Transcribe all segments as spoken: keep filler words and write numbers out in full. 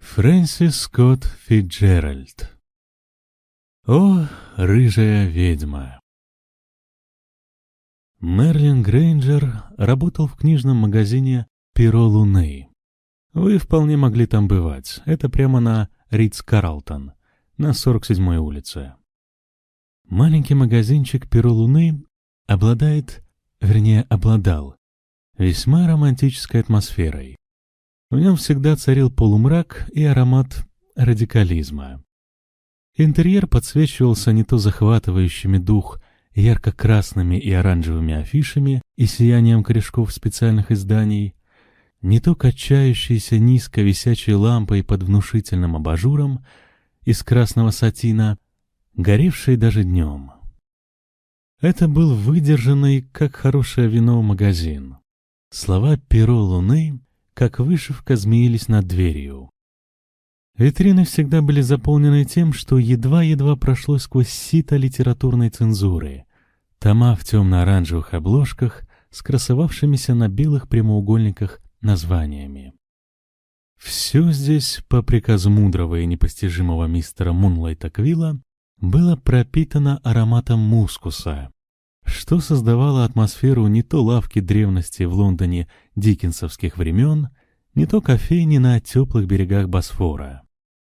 Фрэнсис Скотт Фитджеральд. О, рыжая ведьма! Мерлин Грейнджер работал в книжном магазине «Перо Луны». Вы вполне могли там бывать. Это прямо на Ритц-Карлтон, на сорок седьмой улице. Маленький магазинчик «Перо Луны» обладает, вернее, обладал весьма романтической атмосферой. В нем всегда царил полумрак и аромат радикализма. Интерьер подсвечивался не то захватывающими дух ярко-красными и оранжевыми афишами и сиянием корешков специальных изданий, не то качающейся низко висячей лампой под внушительным абажуром из красного сатина, горевшей даже днем. Это был выдержанный, как хорошее вино, магазин. Слова «Перо Луны» как вышивка змеились над дверью. Витрины всегда были заполнены тем, что едва-едва прошло сквозь сито литературной цензуры. Тома в темно-оранжевых обложках с красовавшимися на белых прямоугольниках названиями. Все здесь, по приказу мудрого и непостижимого мистера Мунлайта Квилла, было пропитано ароматом мускуса, что создавало атмосферу не то лавки древности в Лондоне диккенсовских времен, не то кофейни на теплых берегах Босфора.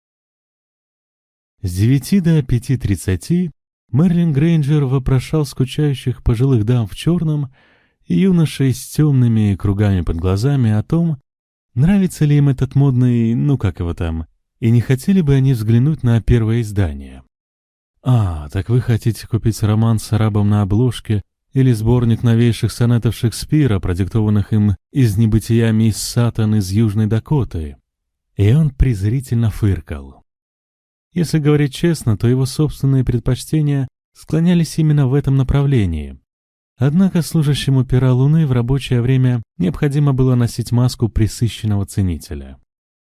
С девяти до пяти тридцати Мерлин Грейнджер вопрошал скучающих пожилых дам в черном и юношей с темными кругами под глазами о том, нравится ли им этот модный, ну как его там, и не хотели бы они взглянуть на первое издание. «А, так вы хотите купить роман с арабом на обложке или сборник новейших сонетов Шекспира, продиктованных им из небытия мисс Саттон из Южной Дакоты?» И он презрительно фыркал. Если говорить честно, то его собственные предпочтения склонялись именно в этом направлении. Однако служащему «Пера Луны» в рабочее время необходимо было носить маску пресыщенного ценителя.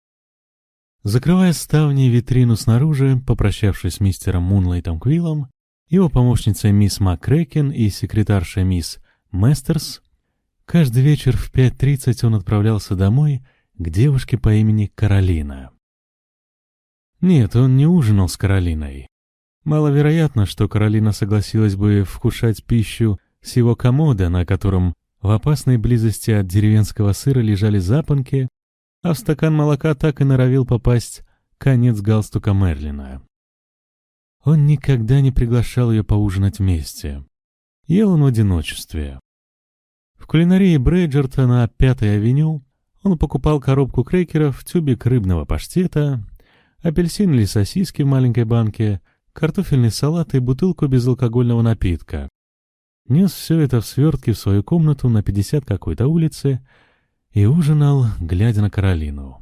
Закрывая ставни и витрину снаружи, попрощавшись с мистером Мунлайтом Квиллом, его помощницей мисс МакКрэкен и секретаршей мисс Местерс, каждый вечер в пять тридцать он отправлялся домой к девушке по имени Каролина. Нет, он не ужинал с Каролиной. Маловероятно, что Каролина согласилась бы вкушать пищу с его комода, на котором в опасной близости от деревенского сыра лежали запонки, а в стакан молока так и норовил попасть конец галстука Мерлина. Он никогда не приглашал ее поужинать вместе. Ел он в одиночестве. В кулинарии Брейджерта на Пятой авеню он покупал коробку крекеров, тюбик рыбного паштета, апельсин или сосиски в маленькой банке, картофельный салат и бутылку безалкогольного напитка. Нес все это в свертке в свою комнату на пятьдесят какой-то улице и ужинал, глядя на Каролину.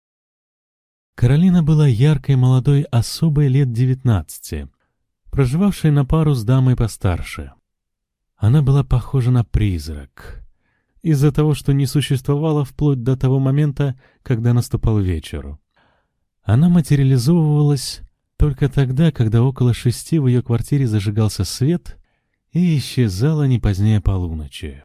Каролина была яркой молодой особой лет девятнадцати, проживавшей на пару с дамой постарше. Она была похожа на призрак, из-за того, что не существовала вплоть до того момента, когда наступал вечер. Она материализовывалась только тогда, когда около шести в ее квартире зажигался свет и исчезала не позднее полуночи.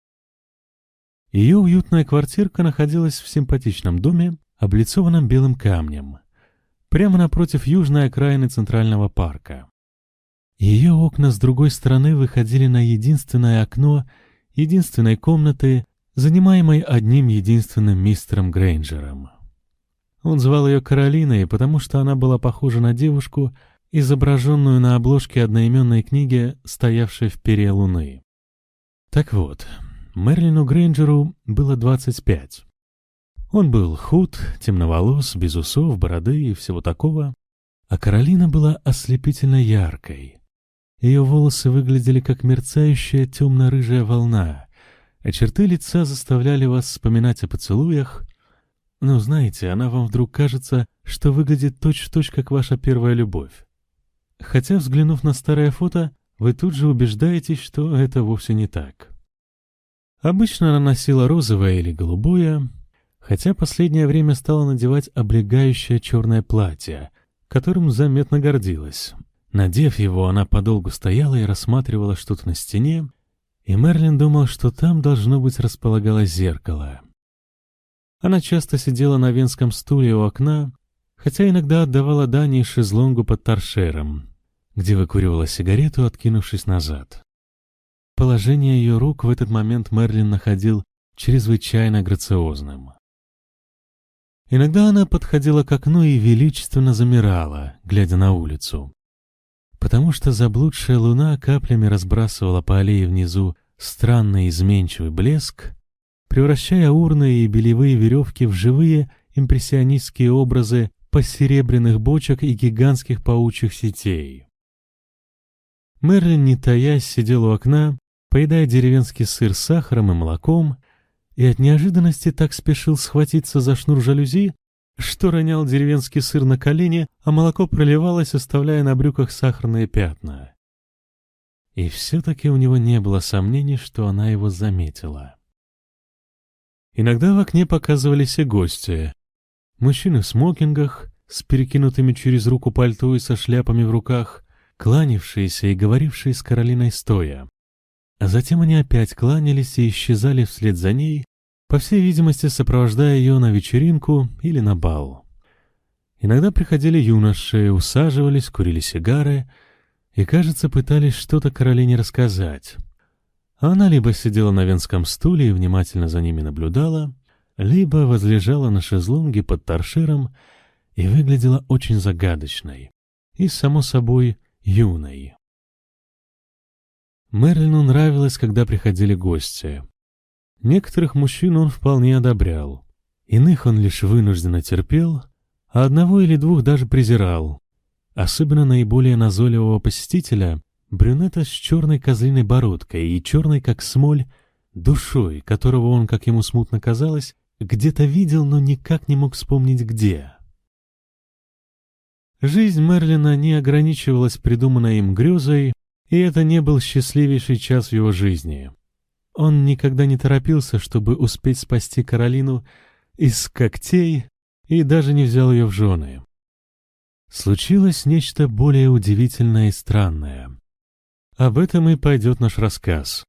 Ее уютная квартирка находилась в симпатичном доме, облицованном белым камнем, прямо напротив южной окраины Центрального парка. Ее окна с другой стороны выходили на единственное окно единственной комнаты, занимаемой одним единственным мистером Грейнджером. Он звал ее Каролиной, потому что она была похожа на девушку, изображенную на обложке одноименной книги, стоявшей в «Пере Луны». Так вот, Мерлину Грейнджеру было двадцать пять. Он был худ, темноволос, без усов, бороды и всего такого, а Каролина была ослепительно яркой. Ее волосы выглядели как мерцающая темно-рыжая волна, а черты лица заставляли вас вспоминать о поцелуях. Но знаете, она вам вдруг кажется, что выглядит точь-в-точь, как ваша первая любовь. Хотя, взглянув на старое фото, вы тут же убеждаетесь, что это вовсе не так. Обычно она носила розовое или голубое, хотя последнее время стала надевать облегающее черное платье, которым заметно гордилась. Надев его, она подолгу стояла и рассматривала что-то на стене, и Мерлин думал, что там, должно быть, располагалось зеркало. Она часто сидела на венском стуле у окна хотя иногда отдавала дань и шезлонгу под торшером, где выкуривала сигарету, откинувшись назад. Положение ее рук в этот момент Мерлин находил чрезвычайно грациозным. Иногда она подходила к окну и величественно замирала, глядя на улицу, потому что заблудшая луна каплями разбрасывала по аллее внизу странный изменчивый блеск, превращая урны и белевые веревки в живые импрессионистские образы посеребряных бочек и гигантских паучьих сетей. Мерлин, не таясь, сидел у окна, поедая деревенский сыр с сахаром и молоком, и от неожиданности так спешил схватиться за шнур жалюзи, что ронял деревенский сыр на колени, а молоко проливалось, оставляя на брюках сахарные пятна. И все-таки у него не было сомнений, что она его заметила. Иногда в окне показывались и гости. Мужчины в смокингах, с перекинутыми через руку пальто и со шляпами в руках, кланявшиеся и говорившие с Каролиной стоя. А затем они опять кланялись и исчезали вслед за ней, по всей видимости, сопровождая ее на вечеринку или на бал. Иногда приходили юноши, усаживались, курили сигары и, кажется, пытались что-то Каролине рассказать. А она либо сидела на венском стуле и внимательно за ними наблюдала, либо возлежала на шезлонге под торшером и выглядела очень загадочной и, само собой, юной. Мерлину нравилось, когда приходили гости. Некоторых мужчин он вполне одобрял, иных он лишь вынужденно терпел, а одного или двух даже презирал. Особенно наиболее назойливого посетителя, брюнета с черной козлиной бородкой и черной, как смоль, душой, которого он, как ему смутно казалось, где-то видел, но никак не мог вспомнить где. Жизнь Мерлина не ограничивалась придуманной им грезой, и это не был счастливейший час в его жизни. Он никогда не торопился, чтобы успеть спасти Каролину из когтей, и даже не взял ее в жены. Случилось нечто более удивительное и странное. Об этом и пойдет наш рассказ.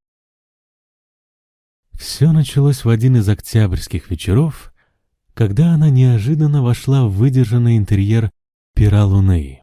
Все началось в один из октябрьских вечеров, когда она неожиданно вошла в выдержанный интерьер пера луны.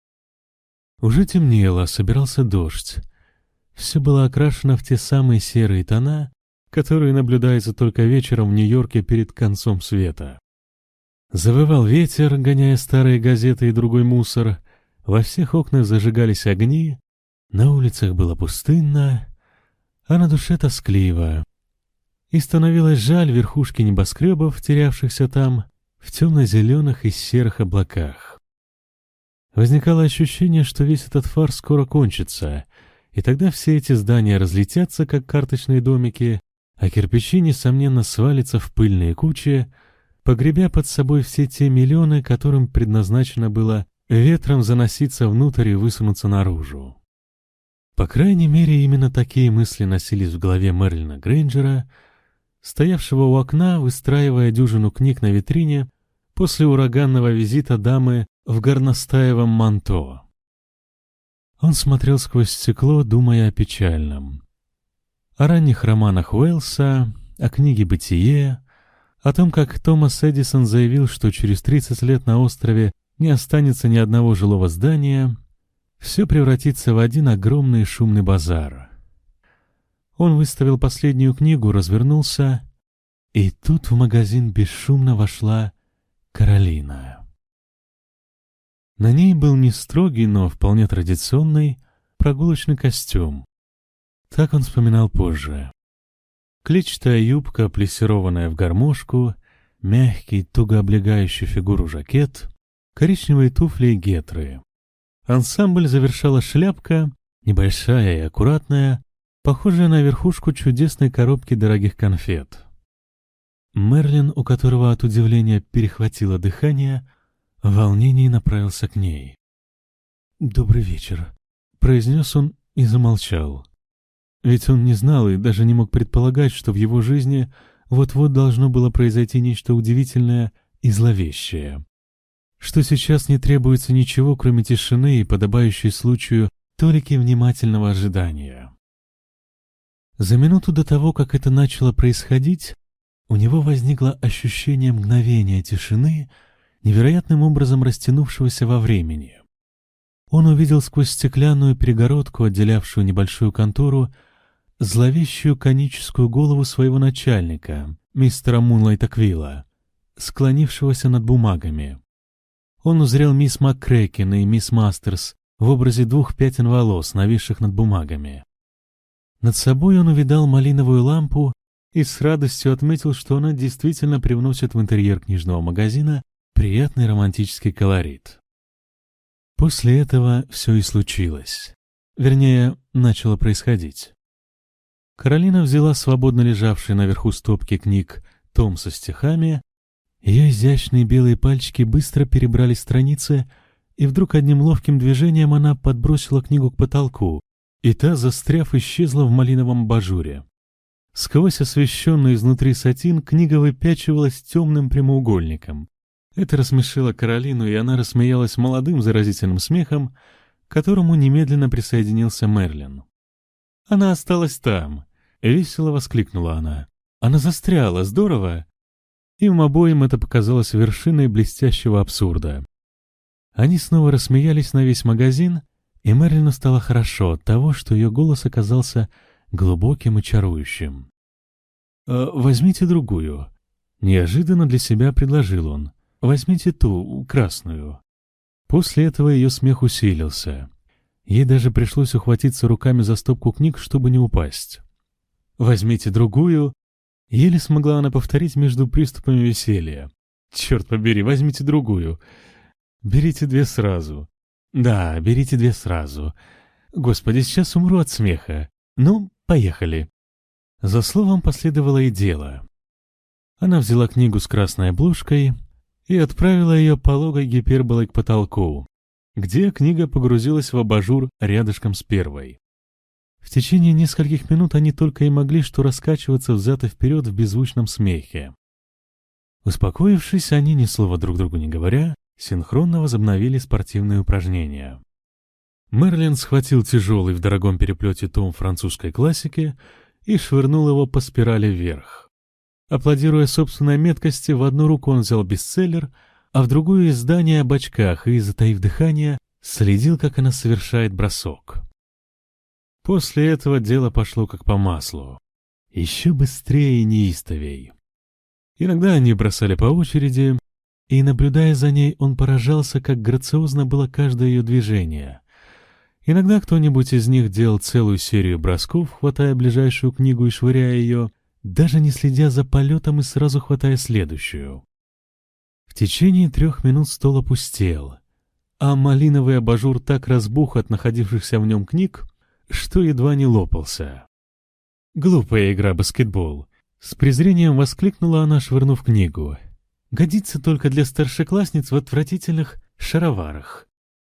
Уже темнело, собирался дождь. Все было окрашено в те самые серые тона, которые наблюдаются только вечером в Нью-Йорке перед концом света. Завывал ветер, гоняя старые газеты и другой мусор, во всех окнах зажигались огни, на улицах было пустынно, а на душе тоскливо. И становилось жаль верхушки небоскребов, терявшихся там, в темно-зеленых и серых облаках. Возникало ощущение, что весь этот фарс скоро кончится, и тогда все эти здания разлетятся, как карточные домики, а кирпичи, несомненно, свалятся в пыльные кучи, погребя под собой все те миллионы, которым предназначено было ветром заноситься внутрь и высунуться наружу. По крайней мере, именно такие мысли носились в голове Мерлина Грейнджера, стоявшего у окна, выстраивая дюжину книг на витрине после ураганного визита дамы в горностаевом манто. Он смотрел сквозь стекло, думая о печальном. О ранних романах Уэллса, о книге «Бытие», о том, как Томас Эдисон заявил, что через тридцать лет на острове не останется ни одного жилого здания, все превратится в один огромный шумный базар. Он выставил последнюю книгу, развернулся, и тут в магазин бесшумно вошла Каролина. На ней был не строгий, но вполне традиционный прогулочный костюм. Так он вспоминал позже. Клетчатая юбка, плессированная в гармошку, мягкий, туго облегающий фигуру жакет, коричневые туфли и гетры. Ансамбль завершала шляпка, небольшая и аккуратная, похожая на верхушку чудесной коробки дорогих конфет. Мерлин, у которого от удивления перехватило дыхание, в волнении направился к ней. «Добрый вечер», — произнес он и замолчал. Ведь он не знал и даже не мог предполагать, что в его жизни вот-вот должно было произойти нечто удивительное и зловещее. Что сейчас не требуется ничего, кроме тишины и подобающей случаю толики внимательного ожидания. За минуту до того, как это начало происходить, у него возникло ощущение мгновения тишины, невероятным образом растянувшегося во времени. Он увидел сквозь стеклянную перегородку, отделявшую небольшую контору, зловещую коническую голову своего начальника, мистера Мунлайта Квилла, склонившегося над бумагами. Он узрел мисс МакКрэкин и мисс Мастерс в образе двух пятен волос, нависших над бумагами. Над собой он увидал малиновую лампу и с радостью отметил, что она действительно привносит в интерьер книжного магазина приятный романтический колорит. После этого все и случилось. Вернее, начало происходить. Каролина взяла свободно лежавший наверху стопки книг том со стихами, ее изящные белые пальчики быстро перебрали страницы, и вдруг одним ловким движением она подбросила книгу к потолку, и та, застряв, исчезла в малиновом абажуре. Сквозь освещенный изнутри сатин книга выпячивалась темным прямоугольником. Это рассмешило Каролину, и она рассмеялась молодым заразительным смехом, к которому немедленно присоединился Мерлин. «Она осталась там!» — весело воскликнула она. «Она застряла! Здорово!» Им обоим это показалось вершиной блестящего абсурда. Они снова рассмеялись на весь магазин, и Мерлину стало хорошо от того, что ее голос оказался глубоким и чарующим. «Э, «Возьмите другую», — неожиданно для себя предложил он. «Возьмите ту, красную». После этого ее смех усилился. Ей даже пришлось ухватиться руками за стопку книг, чтобы не упасть. «Возьмите другую», — еле смогла она повторить между приступами веселья. «Черт побери, возьмите другую. Берите две сразу». «Да, берите две сразу. Господи, сейчас умру от смеха. Ну, поехали». За словом последовало и дело. Она взяла книгу с красной обложкой и отправила ее пологой гиперболой к потолку, где книга погрузилась в абажур рядышком с первой. В течение нескольких минут они только и могли что раскачиваться взад и вперед в беззвучном смехе. Успокоившись, они, ни слова друг другу не говоря, синхронно возобновили спортивные упражнения. Мерлин схватил тяжелый в дорогом переплете том французской классики и швырнул его по спирали вверх. Аплодируя собственной меткости, в одну руку он взял бестселлер, а в другую — издание об очках и, затаив дыхание, следил, как она совершает бросок. После этого дело пошло как по маслу. Еще быстрее и неистовей. Иногда они бросали по очереди, и, наблюдая за ней, он поражался, как грациозно было каждое ее движение. Иногда кто-нибудь из них делал целую серию бросков, хватая ближайшую книгу и швыряя ее, даже не следя за полетом и сразу хватая следующую. В течение трех минут стол опустел, а малиновый абажур так разбух от находившихся в нем книг, что едва не лопался. «Глупая игра баскетбол!» — с презрением воскликнула она, швырнув книгу. «Годится только для старшеклассниц в отвратительных шароварах».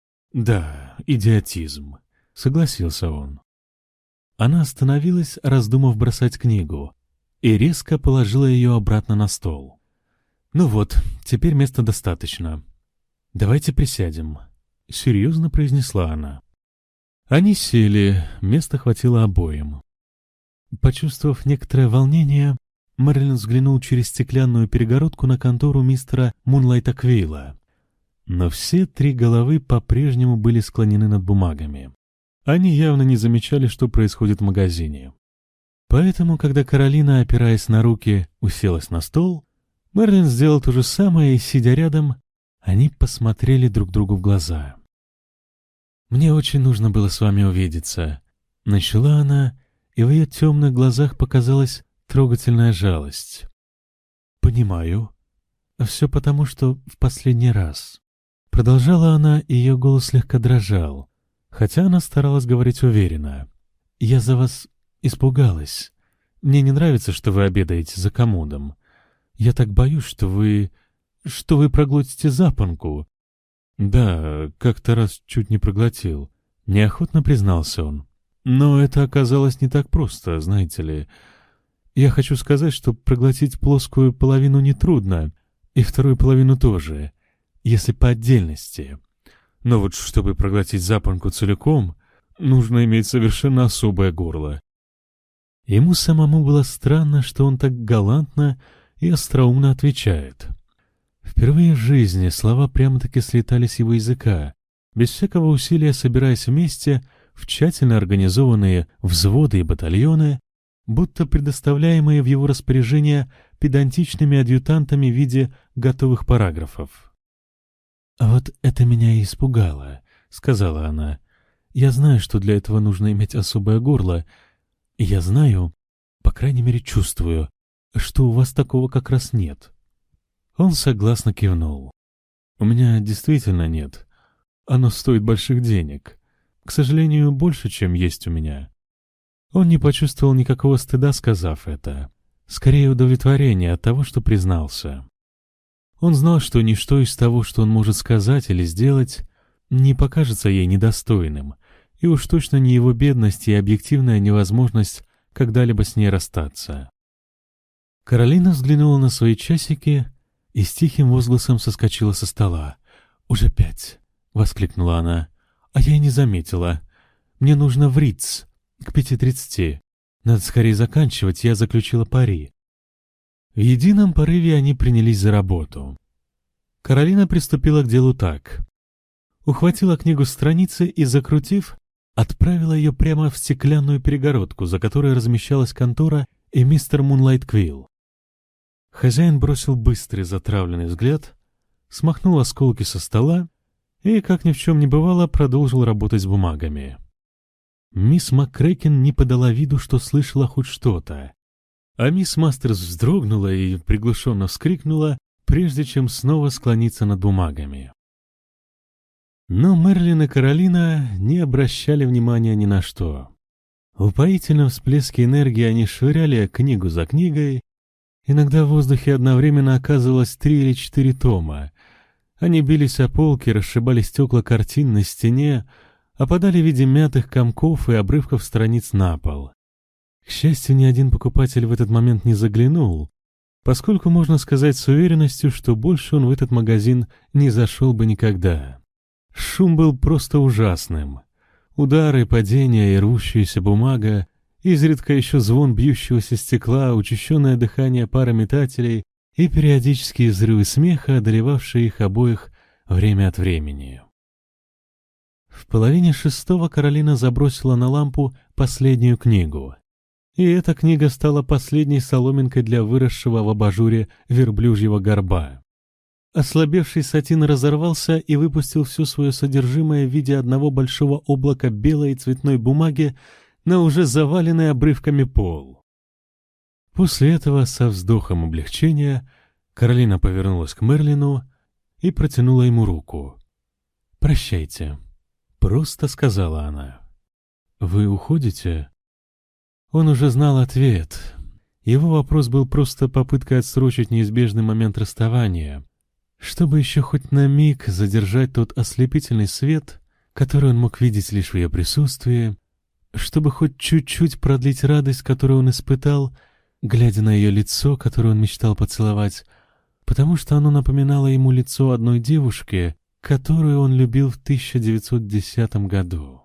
«Да, идиотизм», — согласился он. Она остановилась, раздумав бросать книгу, и резко положила ее обратно на стол. «Ну вот, теперь места достаточно. Давайте присядем», — серьезно произнесла она. Они сели, места хватило обоим. Почувствовав некоторое волнение, Мерлин взглянул через стеклянную перегородку на контору мистера Мунлайта Квилла. Но все три головы по-прежнему были склонены над бумагами. Они явно не замечали, что происходит в магазине. Поэтому, когда Каролина, опираясь на руки, уселась на стол, Мерлин сделал то же самое, и, сидя рядом, они посмотрели друг другу в глаза. «Мне очень нужно было с вами увидеться», — начала она, и в ее темных глазах показалась трогательная жалость. «Понимаю. Все потому, что в последний раз». Продолжала она, и ее голос слегка дрожал, хотя она старалась говорить уверенно. «Я за вас испугалась. Мне не нравится, что вы обедаете за комодом. Я так боюсь, что вы... что вы проглотите запонку». «Да, как-то раз чуть не проглотил», — неохотно признался он. «Но это оказалось не так просто, знаете ли. Я хочу сказать, что проглотить плоскую половину нетрудно, и вторую половину тоже, если по отдельности. Но вот чтобы проглотить запонку целиком, нужно иметь совершенно особое горло». Ему самому было странно, что он так галантно и остроумно отвечает. Впервые в жизни слова прямо-таки слетали с его языка, без всякого усилия собираясь вместе в тщательно организованные взводы и батальоны, будто предоставляемые в его распоряжение педантичными адъютантами в виде готовых параграфов. «А вот это меня и испугало», — сказала она. «Я знаю, что для этого нужно иметь особое горло. И я знаю, по крайней мере чувствую, что у вас такого как раз нет». Он согласно кивнул. «У меня действительно нет. Оно стоит больших денег. К сожалению, больше, чем есть у меня». Он не почувствовал никакого стыда, сказав это. Скорее, удовлетворение от того, что признался. Он знал, что ничто из того, что он может сказать или сделать, не покажется ей недостойным, и уж точно не его бедность и объективная невозможность когда-либо с ней расстаться. Каролина взглянула на свои часики и с тихим возгласом соскочила со стола. «Уже пять!» — воскликнула она. «А я и не заметила. Мне нужно в Риц к пяти тридцати. Надо скорее заканчивать, я заключила пари». В едином порыве они принялись за работу. Каролина приступила к делу так. Ухватила книгу с страницы и, закрутив, отправила ее прямо в стеклянную перегородку, за которой размещалась контора и мистер Мунлайт Квилл. Хозяин бросил быстрый затравленный взгляд, смахнул осколки со стола и, как ни в чем не бывало, продолжил работать с бумагами. Мисс МакКрэкен не подала виду, что слышала хоть что-то, а мисс Мастерс вздрогнула и приглушенно вскрикнула, прежде чем снова склониться над бумагами. Но Мерлин и Каролина не обращали внимания ни на что. В упоительном всплеске энергии они швыряли книгу за книгой. Иногда в воздухе одновременно оказывалось три или четыре тома. Они бились о полки, расшибали стекла картин на стене, опадали в виде мятых комков и обрывков страниц на пол. К счастью, ни один покупатель в этот момент не заглянул, поскольку можно сказать с уверенностью, что больше он в этот магазин не зашел бы никогда. Шум был просто ужасным. Удары, падения и рвущаяся бумага, изредка еще звон бьющегося стекла, учащенное дыхание пары метателей и периодические взрывы смеха, одолевавшие их обоих время от времени. В половине шестого Каролина забросила на лампу последнюю книгу. И эта книга стала последней соломинкой для выросшего в абажуре верблюжьего горба. Ослабевший сатин разорвался и выпустил все свое содержимое в виде одного большого облака белой и цветной бумаги на уже заваленный обрывками пол. После этого, со вздохом облегчения, Каролина повернулась к Мерлину и протянула ему руку. «Прощайте», — просто сказала она. «Вы уходите?» Он уже знал ответ. Его вопрос был просто попыткой отсрочить неизбежный момент расставания, чтобы еще хоть на миг задержать тот ослепительный свет, который он мог видеть лишь в ее присутствии, чтобы хоть чуть-чуть продлить радость, которую он испытал, глядя на ее лицо, которое он мечтал поцеловать, потому что оно напоминало ему лицо одной девушки, которую он любил в тысяча девятьсот десятом году.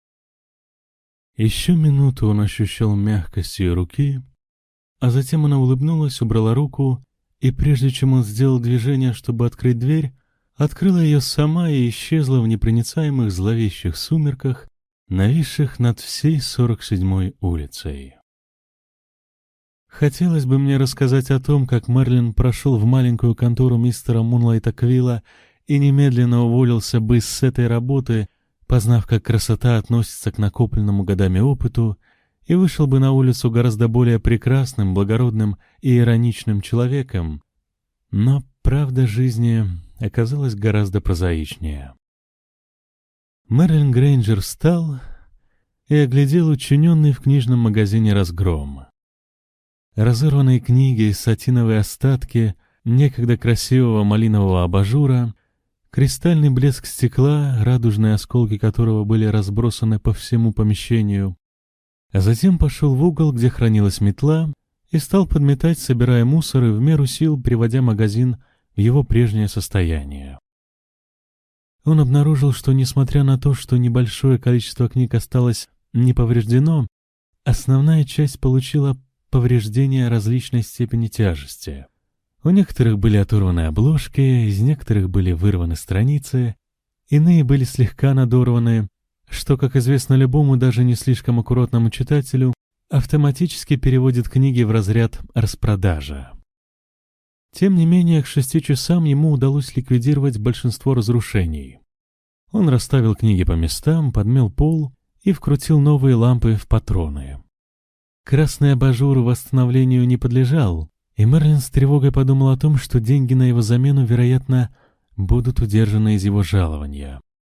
Еще минуту он ощущал мягкость ее руки, а затем она улыбнулась, убрала руку, и прежде чем он сделал движение, чтобы открыть дверь, открыла ее сама и исчезла в непроницаемых зловещих сумерках, нависших над всей сорок седьмой улицей. Хотелось бы мне рассказать о том, как Мерлин прошел в маленькую контору мистера Мунлайта Квилла и немедленно уволился бы с этой работы, познав, как красота относится к накопленному годами опыту, и вышел бы на улицу гораздо более прекрасным, благородным и ироничным человеком. Но правда жизни оказалась гораздо прозаичнее. Мерлин Грейнджер встал и оглядел учиненный в книжном магазине разгром. Разорванные книги, сатиновые остатки некогда красивого малинового абажура, кристальный блеск стекла, радужные осколки которого были разбросаны по всему помещению, а затем пошел в угол, где хранилась метла, и стал подметать, собирая мусор и в меру сил приводя магазин в его прежнее состояние. Он обнаружил, что, несмотря на то, что небольшое количество книг осталось не повреждено, основная часть получила повреждения различной степени тяжести. У некоторых были оторваны обложки, из некоторых были вырваны страницы, иные были слегка надорваны, что, как известно любому, даже не слишком аккуратному читателю, автоматически переводит книги в разряд распродажа. Тем не менее, к шести часам ему удалось ликвидировать большинство разрушений. Он расставил книги по местам, подмел пол и вкрутил новые лампы в патроны. Красный абажур восстановлению не подлежал, и Мерлин с тревогой подумал о том, что деньги на его замену, вероятно, будут удержаны из его жалования.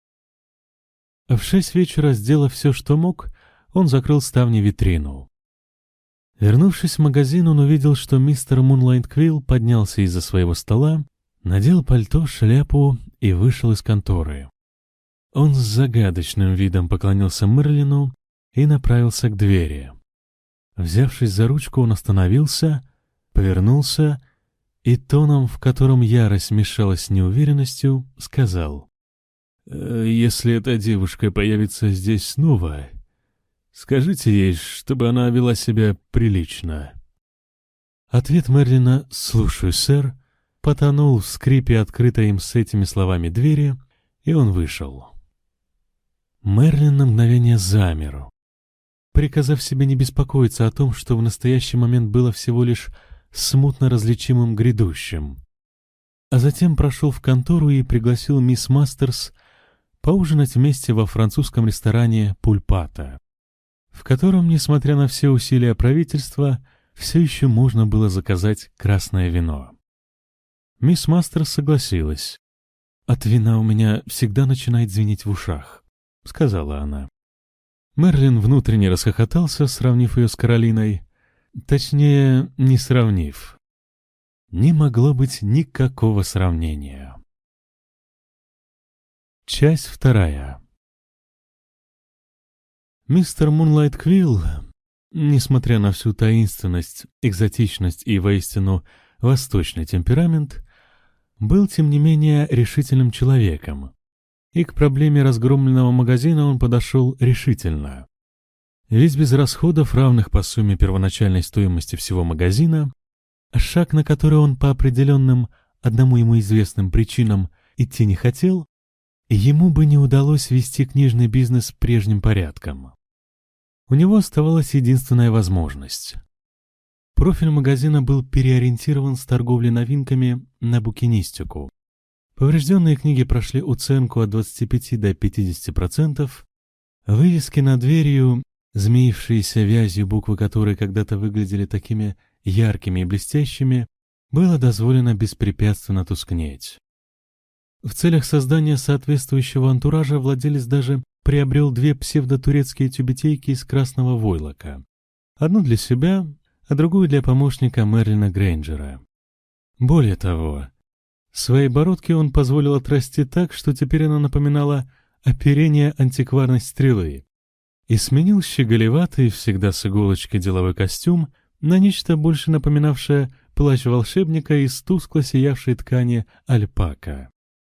В шесть вечера, сделав все, что мог, он закрыл ставни-витрину. Вернувшись в магазин, он увидел, что мистер Мунлайт Квилл поднялся из-за своего стола, надел пальто, шляпу и вышел из конторы. Он с загадочным видом поклонился Мерлину и направился к двери. Взявшись за ручку, он остановился, повернулся и тоном, в котором ярость смешалась с неуверенностью, сказал: «Если эта девушка появится здесь снова, скажите ей, чтобы она вела себя прилично». Ответ Мерлина «Слушаю, сэр» потонул в скрипе открытой им с этими словами двери, и он вышел. Мерлин на мгновение замер, приказав себе не беспокоиться о том, что в настоящий момент было всего лишь смутно различимым грядущим. А затем прошел в контору и пригласил мисс Мастерс поужинать вместе во французском ресторане «Пульпата», в котором, несмотря на все усилия правительства, все еще можно было заказать красное вино. Мисс Мастерс согласилась. «От вина у меня всегда начинает звенеть в ушах», — сказала она. Мерлин внутренне расхохотался, сравнив ее с Каролиной. Точнее, не сравнив. Не могло быть никакого сравнения. Часть вторая. Мистер Мунлайт Квилл, несмотря на всю таинственность, экзотичность и воистину восточный темперамент, был, тем не менее, решительным человеком. И к проблеме разгромленного магазина он подошел решительно. Ведь без расходов, равных по сумме первоначальной стоимости всего магазина, шаг, на который он по определенным, одному ему известным причинам идти не хотел, ему бы не удалось вести книжный бизнес прежним порядком. У него оставалась единственная возможность. Профиль магазина был переориентирован с торговли новинками на букинистику. Поврежденные книги прошли оценку от двадцати пяти до пятидесяти процентов, вывески над дверью, змеившиеся вязью, буквы которой когда-то выглядели такими яркими и блестящими, было дозволено беспрепятственно тускнеть. В целях создания соответствующего антуража владелец даже приобрел две псевдотурецкие тюбетейки из красного войлока. Одну для себя, а другую для помощника Мерлина Грейнджера. Более того, своей бородке он позволил отрасти так, что теперь она напоминала оперение антикварной стрелы, и сменил щеголеватый, всегда с иголочкой деловой костюм на нечто больше напоминавшее плащ волшебника из тускло сиявшей ткани альпака.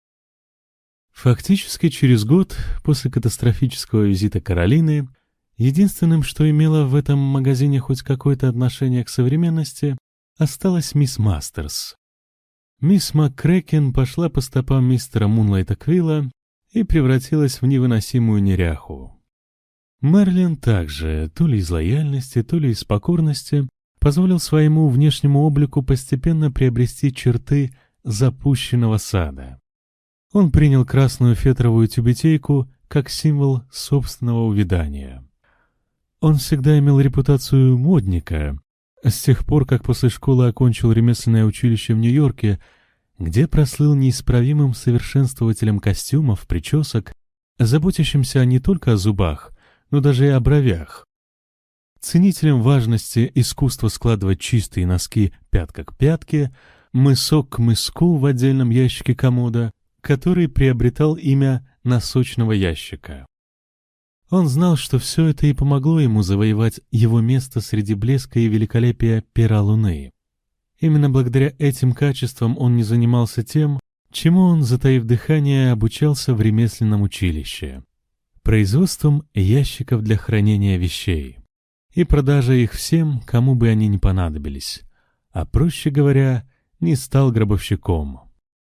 Фактически через год после катастрофического визита Каролины единственным, что имело в этом магазине хоть какое-то отношение к современности, осталась мисс Мастерс. Мисс МакКрэкен пошла по стопам мистера Мунлайта Квилла и превратилась в невыносимую неряху. Мерлин также, то ли из лояльности, то ли из покорности, позволил своему внешнему облику постепенно приобрести черты запущенного сада. Он принял красную фетровую тюбетейку как символ собственного увядания. Он всегда имел репутацию модника, с тех пор, как после школы окончил ремесленное училище в Нью-Йорке, где прослыл неисправимым совершенствователем костюмов, причесок, заботящимся не только о зубах, но даже и о бровях. Ценителем важности искусства складывать чистые носки пятка к пятке, мысок к мыску в отдельном ящике комода, который приобретал имя носочного ящика. Он знал, что все это и помогло ему завоевать его место среди блеска и великолепия пера луны. Именно благодаря этим качествам он не занимался тем, чему он, затаив дыхание, обучался в ремесленном училище — производством ящиков для хранения вещей и продажей их всем, кому бы они ни понадобились, а, проще говоря, не стал гробовщиком.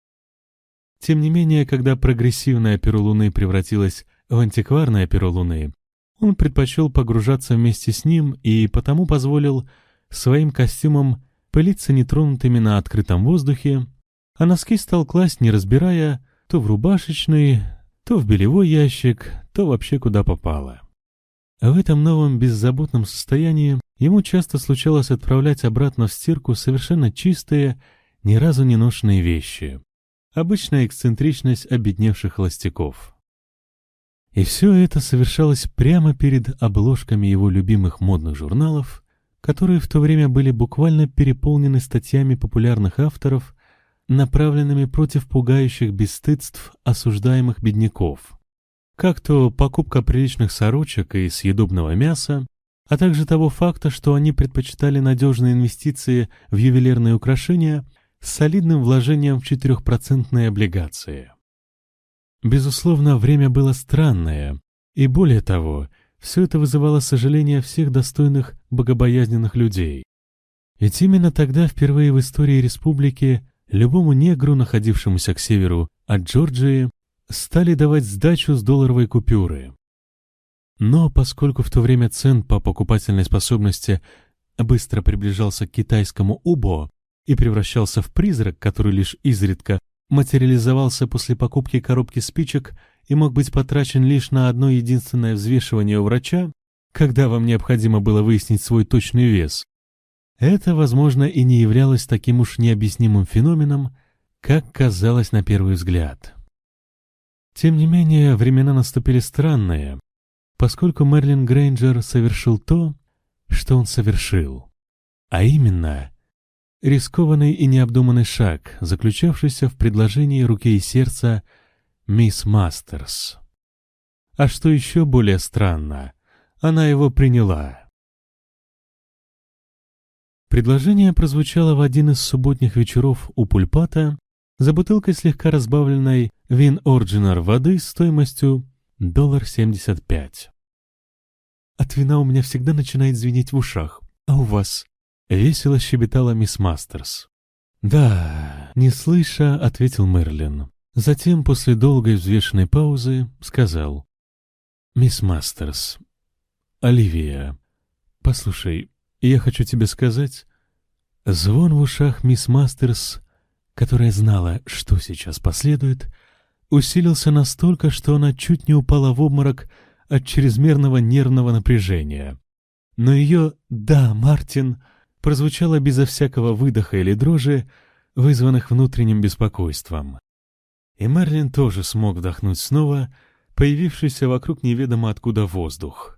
Тем не менее, когда прогрессивное перо Луны превратилось в антикварное перо Луны, он предпочел погружаться вместе с ним и потому позволил своим костюмам пылиться нетронутыми на открытом воздухе, а носки стал класть, не разбирая, то в рубашечный, то в бельевой ящик, то вообще куда попало. В этом новом беззаботном состоянии ему часто случалось отправлять обратно в стирку совершенно чистые, ни разу не ношенные вещи. Обычная эксцентричность обедневших холостяков. И все это совершалось прямо перед обложками его любимых модных журналов, которые в то время были буквально переполнены статьями популярных авторов, направленными против пугающих бесстыдств осуждаемых бедняков, как то покупка приличных сорочек и съедобного мяса, а также того факта, что они предпочитали надежные инвестиции в ювелирные украшения с солидным вложением в четырехпроцентные облигации. Безусловно, время было странное, и более того, все это вызывало сожаление всех достойных, богобоязненных людей. Ведь именно тогда впервые в истории республики любому негру, находившемуся к северу от Джорджии, стали давать сдачу с долларовой купюры. Но поскольку в то время цент по покупательной способности быстро приближался к китайскому убо и превращался в призрак, который лишь изредка материализовался после покупки коробки спичек и мог быть потрачен лишь на одно единственное взвешивание у врача, когда вам необходимо было выяснить свой точный вес, это, возможно, и не являлось таким уж необъяснимым феноменом, как казалось на первый взгляд. Тем не менее, времена наступили странные, поскольку Мерлин Грейнджер совершил то, что он совершил, а именно рискованный и необдуманный шаг, заключавшийся в предложении руки и сердца мисс Мастерс. А что еще более странно, она его приняла. Предложение прозвучало в один из субботних вечеров у пульпата за бутылкой слегка разбавленной Вин Орджинар воды стоимостью доллар семьдесят пять. «От вина у меня всегда начинает звенеть в ушах, а у вас?» — весело щебетала мисс Мастерс. «Да, не слыша», — ответил Мерлин. Затем, после долгой взвешенной паузы, сказал: «Мисс Мастерс, Оливия, послушай, я хочу тебе сказать...» Звон в ушах мисс Мастерс, которая знала, что сейчас последует, усилился настолько, что она чуть не упала в обморок от чрезмерного нервного напряжения. Но ее «да, Мартин» прозвучало безо всякого выдоха или дрожи, вызванных внутренним беспокойством. И Мерлин тоже смог вдохнуть снова появившийся вокруг неведомо откуда воздух.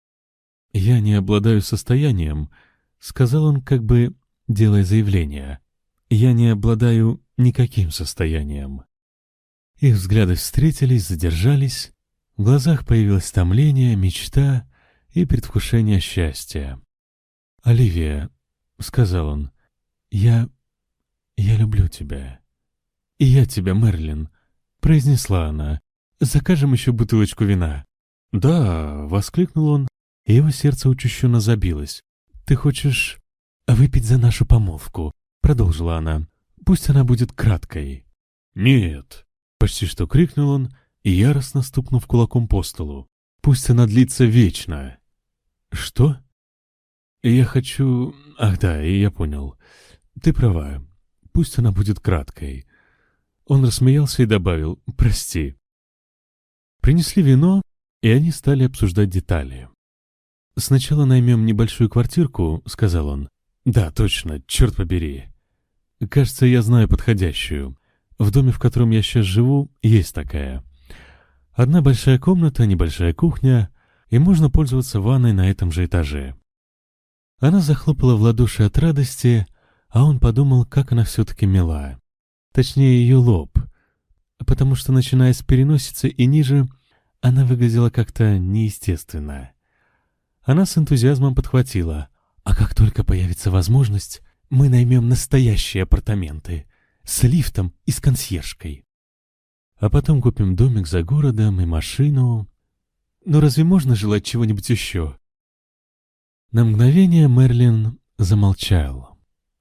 «Я не обладаю состоянием», — сказал он, как бы делая заявление. «Я не обладаю никаким состоянием». Их взгляды встретились, задержались, в глазах появилось томление, мечта и предвкушение счастья. «Оливия», — сказал он, — «я... я люблю тебя». «И я тебя, Мерлин», — произнесла она. «Закажем еще бутылочку вина». «Да», — воскликнул он, и его сердце учащенно забилось. «Ты хочешь выпить за нашу помолвку?» — продолжила она. «Пусть она будет краткой». «Нет», — почти что крикнул он, яростно стукнув кулаком по столу. «Пусть она длится вечно». «Что?» «Я хочу... Ах да, и я понял. Ты права. Пусть она будет краткой». Он рассмеялся и добавил: «Прости». Принесли вино, и они стали обсуждать детали. «Сначала наймем небольшую квартирку», — сказал он. «Да, точно, черт побери. Кажется, я знаю подходящую. В доме, в котором я сейчас живу, есть такая. Одна большая комната, небольшая кухня, и можно пользоваться ванной на этом же этаже». Она захлопала в ладоши от радости, а он подумал, как она все-таки мила. Точнее, ее лоб, потому что, начиная с переносицы и ниже, она выглядела как-то неестественно. Она с энтузиазмом подхватила: «А как только появится возможность, мы наймем настоящие апартаменты с лифтом и с консьержкой. А потом купим домик за городом и машину. Но разве можно желать чего-нибудь еще?» На мгновение Мерлин замолчал.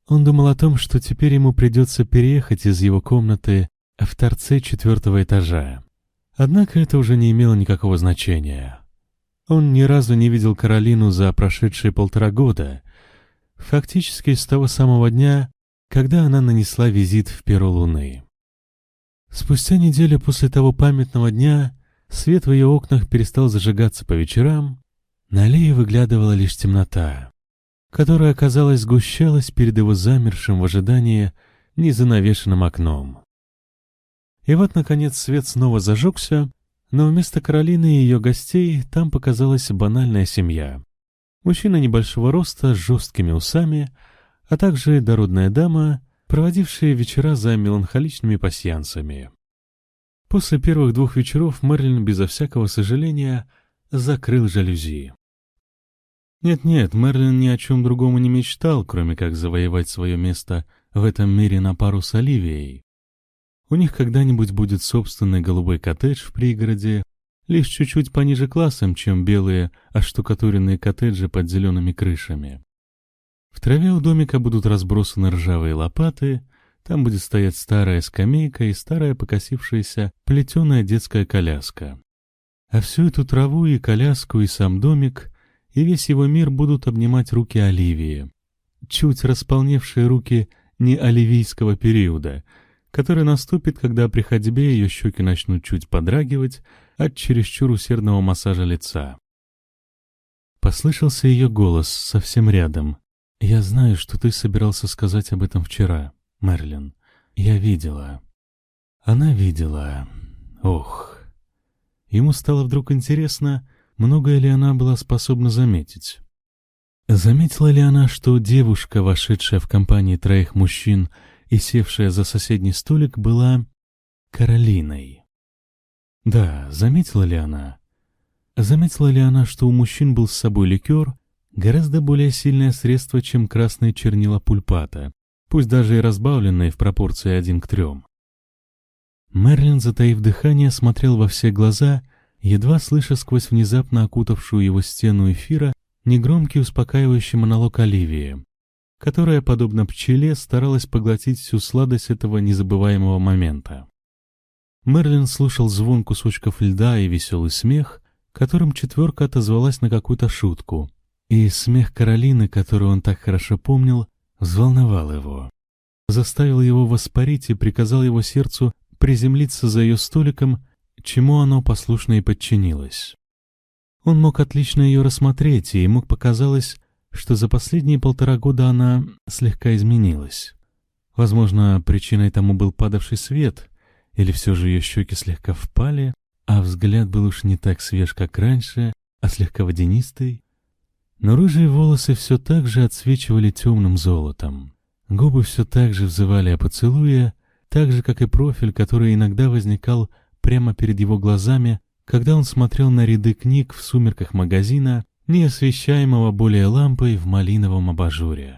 Он думал о том, что теперь ему придется переехать из его комнаты в торце четвертого этажа. Однако это уже не имело никакого значения. Он ни разу не видел Каролину за прошедшие полтора года, фактически с того самого дня, когда она нанесла визит в перу луны. Спустя неделю после того памятного дня свет в ее окнах перестал зажигаться по вечерам, на аллее выглядывала лишь темнота, которая, казалось, сгущалась перед его замершим в ожидании незанавешенным окном. И вот, наконец, свет снова зажегся, но вместо Каролины и ее гостей там показалась банальная семья. Мужчина небольшого роста с жесткими усами, а также дородная дама, проводившие вечера за меланхоличными пасьянсами. После первых двух вечеров Мерлин безо всякого сожаления закрыл жалюзи. Нет-нет, Мерлин ни о чем другом не мечтал, кроме как завоевать свое место в этом мире на пару с Оливией. У них когда-нибудь будет собственный голубой коттедж в пригороде, лишь чуть-чуть пониже классом, чем белые оштукатуренные коттеджи под зелеными крышами. В траве у домика будут разбросаны ржавые лопаты, там будет стоять старая скамейка и старая покосившаяся плетеная детская коляска. А всю эту траву и коляску, и сам домик, и весь его мир будут обнимать руки Оливии. Чуть располневшие руки не оливийского периода, который наступит, когда при ходьбе ее щеки начнут чуть подрагивать от чересчур усердного массажа лица. Послышался ее голос совсем рядом. «Я знаю, что ты собирался сказать об этом вчера, Мерлин. Я видела». Она видела. Ох. Ему стало вдруг интересно, многое ли она была способна заметить. Заметила ли она, что девушка, вошедшая в компании троих мужчин и севшая за соседний столик, была Каролиной? Да, заметила ли она? Заметила ли она, что у мужчин был с собой ликер, гораздо более сильное средство, чем красные чернила пульпата, пусть даже и разбавленные в пропорции один к трем? Мерлин, затаив дыхание, смотрел во все глаза, едва слыша сквозь внезапно окутавшую его стену эфира негромкий успокаивающий монолог Оливии, которая, подобно пчеле, старалась поглотить всю сладость этого незабываемого момента. Мерлин слушал звон кусочков льда и веселый смех, которым четверка отозвалась на какую-то шутку, и смех Каролины, которую он так хорошо помнил, взволновал его, заставил его воспарить и приказал его сердцу приземлиться за ее столиком, чему оно послушно и подчинилось. Он мог отлично ее рассмотреть, и ему показалось, что за последние полтора года она слегка изменилась. Возможно, причиной тому был падавший свет, или все же ее щеки слегка впали, а взгляд был уж не так свеж, как раньше, а слегка водянистый. Но рыжие волосы все так же отсвечивали темным золотом. Губы все так же взывали о поцелуе, так же, как и профиль, который иногда возникал прямо перед его глазами, когда он смотрел на ряды книг в сумерках магазина, не освещаемого более лампой в малиновом абажуре.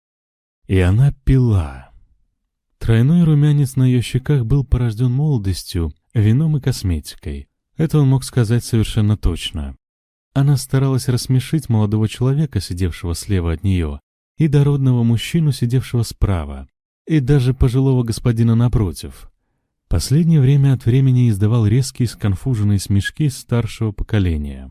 И она пила. Тройной румянец на ее щеках был порожден молодостью, вином и косметикой. Это он мог сказать совершенно точно. Она старалась рассмешить молодого человека, сидевшего слева от нее, и дородного мужчину, сидевшего справа, и даже пожилого господина напротив. Последнее время от времени издавал резкие сконфуженные смешки старшего поколения.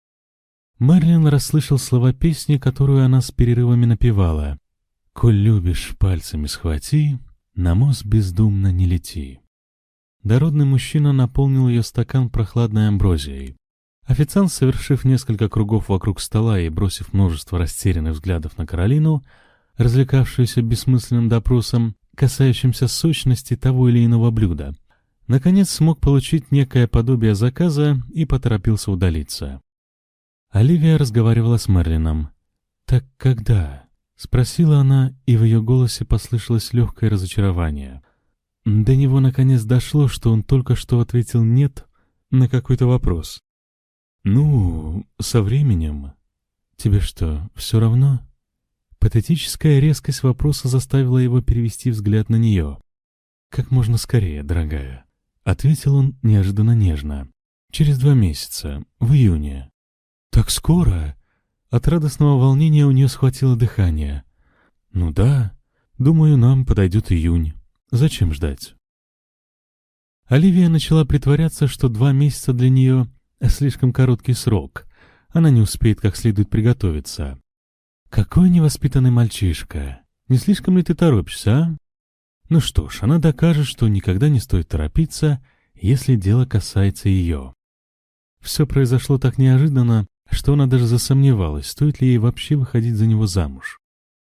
Мерлин расслышал слова песни, которую она с перерывами напевала. «Коль любишь, пальцами схвати, на мост бездумно не лети». Дородный мужчина наполнил ее стакан прохладной амброзией. Официант, совершив несколько кругов вокруг стола и бросив множество растерянных взглядов на Каролину, развлекавшуюся бессмысленным допросом, касающимся сущности того или иного блюда, наконец смог получить некое подобие заказа и поторопился удалиться. Оливия разговаривала с Мерлином. «Так когда?» — спросила она, и в ее голосе послышалось легкое разочарование. До него наконец дошло, что он только что ответил «нет» на какой-то вопрос. «Ну, со временем. Тебе что, все равно?» Патетическая резкость вопроса заставила его перевести взгляд на нее. «Как можно скорее, дорогая», — ответил он неожиданно нежно. «Через два месяца, в июне». «Так скоро?» От радостного волнения у нее схватило дыхание. «Ну да. Думаю, нам подойдет июнь. Зачем ждать? Оливия начала притворяться, что два месяца для нее слишком короткий срок. Она не успеет как следует приготовиться. Какой невоспитанный мальчишка. Не слишком ли ты торопишься, а? Ну что ж, она докажет, что никогда не стоит торопиться, если дело касается ее. Все произошло так неожиданно, что она даже засомневалась, стоит ли ей вообще выходить за него замуж.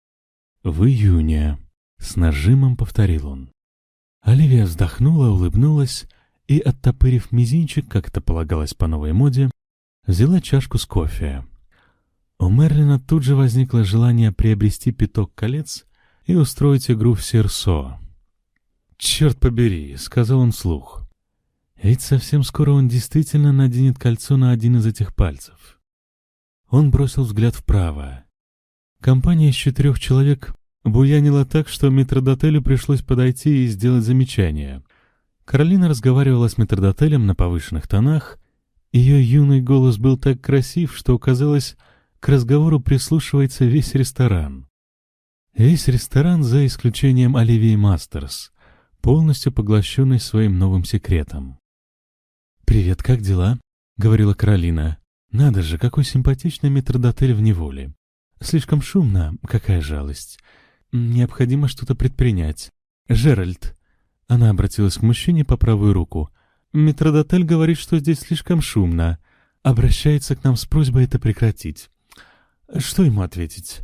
«В июне», — с нажимом повторил он. Оливия вздохнула, улыбнулась и, оттопырив мизинчик, как это полагалось по новой моде, взяла чашку с кофе. У Мерлина тут же возникло желание приобрести пяток колец и устроить игру в серсо. «Черт побери», — сказал он вслух. «Ведь совсем скоро он действительно наденет кольцо на один из этих пальцев». Он бросил взгляд вправо. Компания из четырех человек буянила так, что метрдотелю пришлось подойти и сделать замечание. Каролина разговаривала с метрдотелем на повышенных тонах. Ее юный голос был так красив, что, казалось, к разговору прислушивается весь ресторан. Весь ресторан, за исключением Оливии Мастерс, полностью поглощенный своим новым секретом. «Привет, как дела?» — говорила Каролина. «Надо же, какой симпатичный метрдотель в неволе. Слишком шумно, какая жалость. Необходимо что-то предпринять. Джеральд». Она обратилась к мужчине по правую руку. «Метрдотель говорит, что здесь слишком шумно. Обращается к нам с просьбой это прекратить. Что ему ответить?»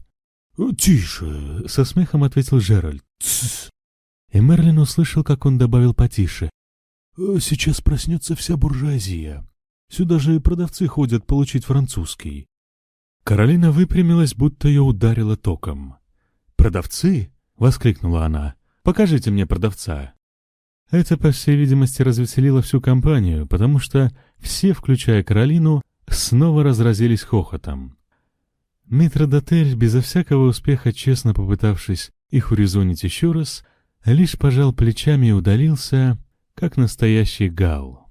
«Тише!» — со смехом ответил Джеральд. «Тссс!» И Мерлин услышал, как он добавил потише. «Сейчас проснется вся буржуазия. Сюда же и продавцы ходят получить французский». Каролина выпрямилась, будто ее ударило током. «Продавцы?» — воскликнула она. «Покажите мне продавца». Это, по всей видимости, развеселило всю компанию, потому что все, включая Каролину, снова разразились хохотом. Метрдотель, безо всякого успеха честно попытавшись их урезонить еще раз, лишь пожал плечами и удалился, как настоящий гал.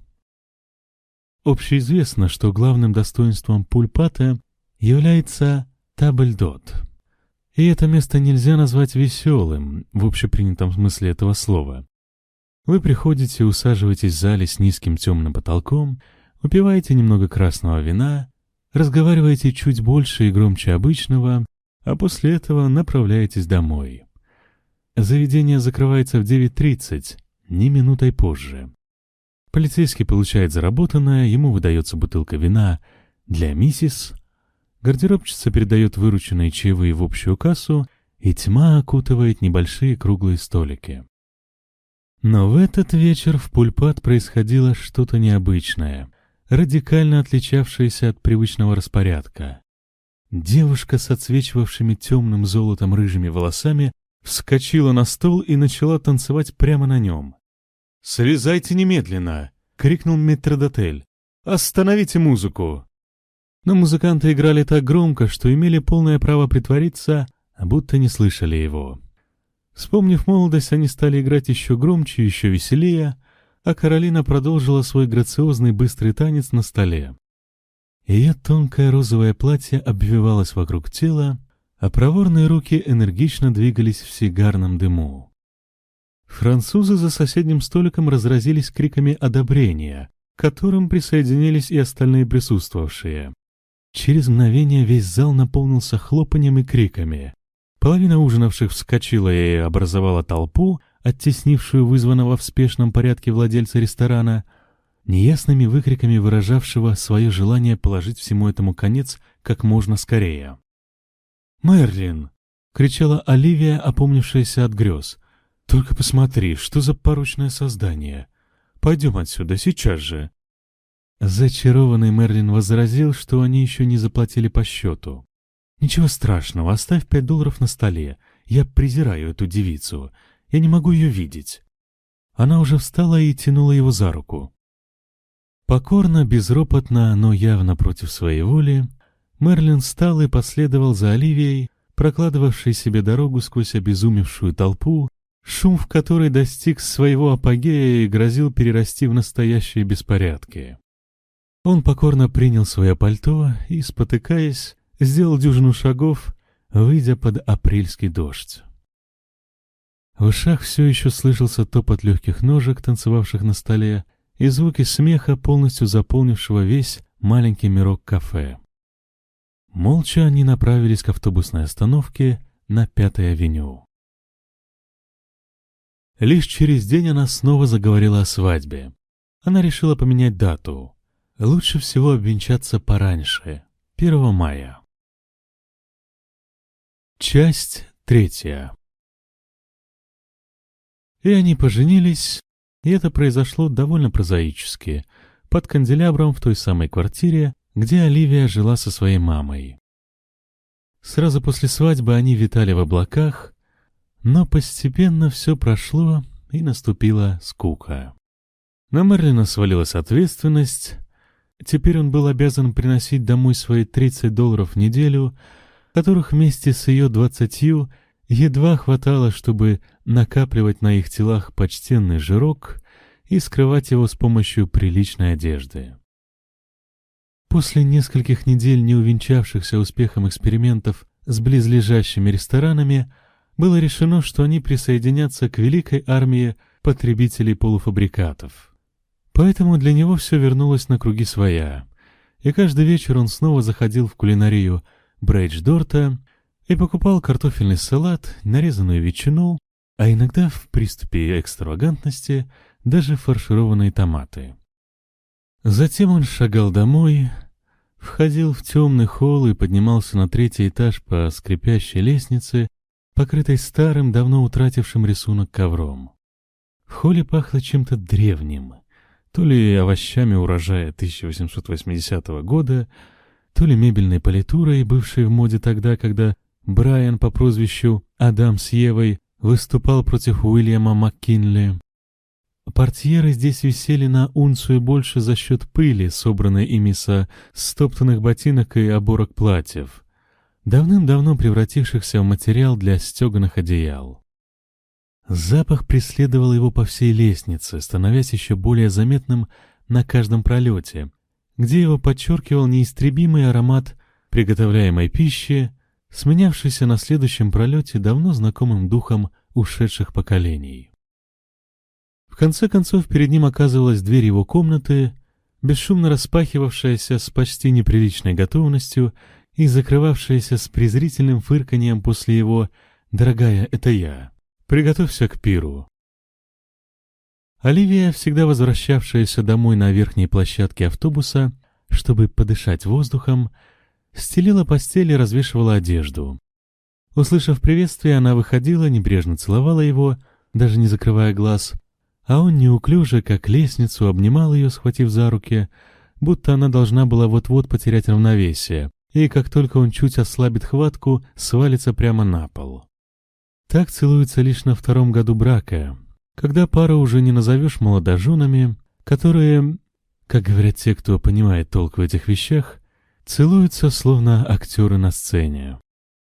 Общеизвестно, что главным достоинством пульпата является табльдот. И это место нельзя назвать веселым, в общепринятом смысле этого слова. Вы приходите, усаживаетесь в зале с низким темным потолком, выпиваете немного красного вина, разговариваете чуть больше и громче обычного, а после этого направляетесь домой. Заведение закрывается в девять тридцать, ни минутой позже. Полицейский получает заработанное, ему выдается бутылка вина для миссис, гардеробщица передает вырученные чаевые в общую кассу, и тьма окутывает небольшие круглые столики. Но в этот вечер в пульпат происходило что-то необычное, радикально отличавшееся от привычного распорядка. Девушка с отсвечивавшими темным золотом рыжими волосами вскочила на стол и начала танцевать прямо на нем. «Слезайте немедленно!» — крикнул метрдотель. «Остановите музыку!» Но музыканты играли так громко, что имели полное право притвориться, будто не слышали его. Вспомнив молодость, они стали играть еще громче и еще веселее, а Каролина продолжила свой грациозный быстрый танец на столе. Ее тонкое розовое платье обвивалось вокруг тела, а проворные руки энергично двигались в сигарном дыму. Французы за соседним столиком разразились криками одобрения, к которым присоединились и остальные присутствовавшие. Через мгновение весь зал наполнился хлопаньем и криками. Половина ужинавших вскочила и образовала толпу, оттеснившую вызванного в спешном порядке владельца ресторана, неясными выкриками выражавшего свое желание положить всему этому конец как можно скорее. «Мерлин!» — кричала Оливия, опомнившаяся от грез. «Только посмотри, что за порочное создание! Пойдем отсюда, сейчас же!» Зачарованный Мерлин возразил, что они еще не заплатили по счету. «Ничего страшного, оставь пять долларов на столе. Я презираю эту девицу. Я не могу ее видеть». Она уже встала и тянула его за руку. Покорно, безропотно, но явно против своей воли, Мерлин встал и последовал за Оливией, прокладывавшей себе дорогу сквозь обезумевшую толпу, шум в которой достиг своего апогея и грозил перерасти в настоящие беспорядки. Он покорно принял свое пальто и, спотыкаясь, сделал дюжину шагов, выйдя под апрельский дождь. В ушах все еще слышался топот легких ножек, танцевавших на столе, и звуки смеха, полностью заполнившего весь маленький мирок кафе. Молча они направились к автобусной остановке на Пятой авеню. Лишь через день она снова заговорила о свадьбе. Она решила поменять дату. Лучше всего обвенчаться пораньше, первого мая. Часть третья. И они поженились, и это произошло довольно прозаически, под канделябром в той самой квартире, где Оливия жила со своей мамой. Сразу после свадьбы они витали в облаках, но постепенно все прошло, и наступила скука. На Мерлина свалилась ответственность. Теперь он был обязан приносить домой свои тридцать долларов в неделю, которых вместе с ее двадцатью едва хватало, чтобы накапливать на их телах почтенный жирок и скрывать его с помощью приличной одежды. После нескольких недель не увенчавшихся успехом экспериментов с близлежащими ресторанами было решено, что они присоединятся к великой армии потребителей полуфабрикатов. Поэтому для него все вернулось на круги своя, и каждый вечер он снова заходил в кулинарию Брейдж-Дорта и покупал картофельный салат, нарезанную ветчину, а иногда в приступе экстравагантности даже фаршированные томаты. Затем он шагал домой, входил в темный холл и поднимался на третий этаж по скрипящей лестнице, покрытой старым, давно утратившим рисунок ковром. В холле пахло чем-то древним, то ли овощами урожая тысяча восемьсот восьмидесятого года, то ли мебельной политурой, бывшей в моде тогда, когда Брайан по прозвищу Адам с Евой выступал против Уильяма МакКинли. Портьеры здесь висели на унцию больше за счет пыли, собранной ими со стоптанных ботинок и оборок платьев, давным-давно превратившихся в материал для стеганых одеял. Запах преследовал его по всей лестнице, становясь еще более заметным на каждом пролете, где его подчеркивал неистребимый аромат приготовляемой пищи, сменявшийся на следующем пролете давно знакомым духом ушедших поколений. В конце концов, перед ним оказывалась дверь его комнаты, бесшумно распахивавшаяся с почти неприличной готовностью и закрывавшаяся с презрительным фырканьем после его «Дорогая, это я. Приготовься к пиру». Оливия, всегда возвращавшаяся домой на верхней площадке автобуса, чтобы подышать воздухом, стелила постель и развешивала одежду. Услышав приветствие, она выходила, небрежно целовала его, даже не закрывая глаз, а он неуклюже, как лестницу, обнимал ее, схватив за руки, будто она должна была вот-вот потерять равновесие, и как только он чуть ослабит хватку, свалится прямо на пол. Так целуются лишь на втором году брака, когда пара уже не назовешь молодоженами, которые, как говорят те, кто понимает толк в этих вещах, целуются словно актеры на сцене.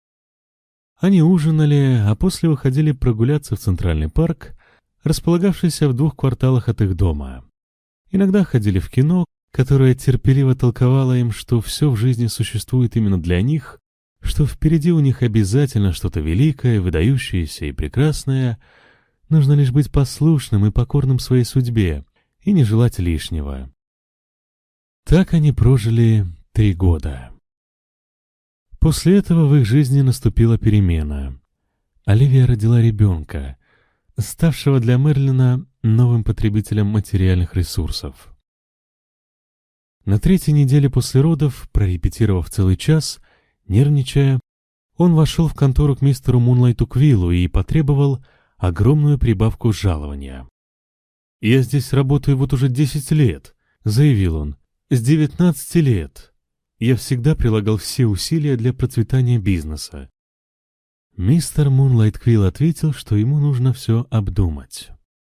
Они ужинали, а после выходили прогуляться в Центральный парк, располагавшийся в двух кварталах от их дома. Иногда ходили в кино, которое терпеливо толковало им, что все в жизни существует именно для них, что впереди у них обязательно что-то великое, выдающееся и прекрасное, нужно лишь быть послушным и покорным своей судьбе и не желать лишнего. Так они прожили три года. После этого в их жизни наступила перемена. Оливия родила ребенка, ставшего для Мерлина новым потребителем материальных ресурсов. На третьей неделе после родов, прорепетировав целый час, нервничая, он вошел в контору к мистеру Мунлайту Квиллу и потребовал огромную прибавку жалования. «Я здесь работаю вот уже десять лет», — заявил он, — «с девятнадцати лет. Я всегда прилагал все усилия для процветания бизнеса». Мистер Мунлайт Квилл ответил, что ему нужно все обдумать.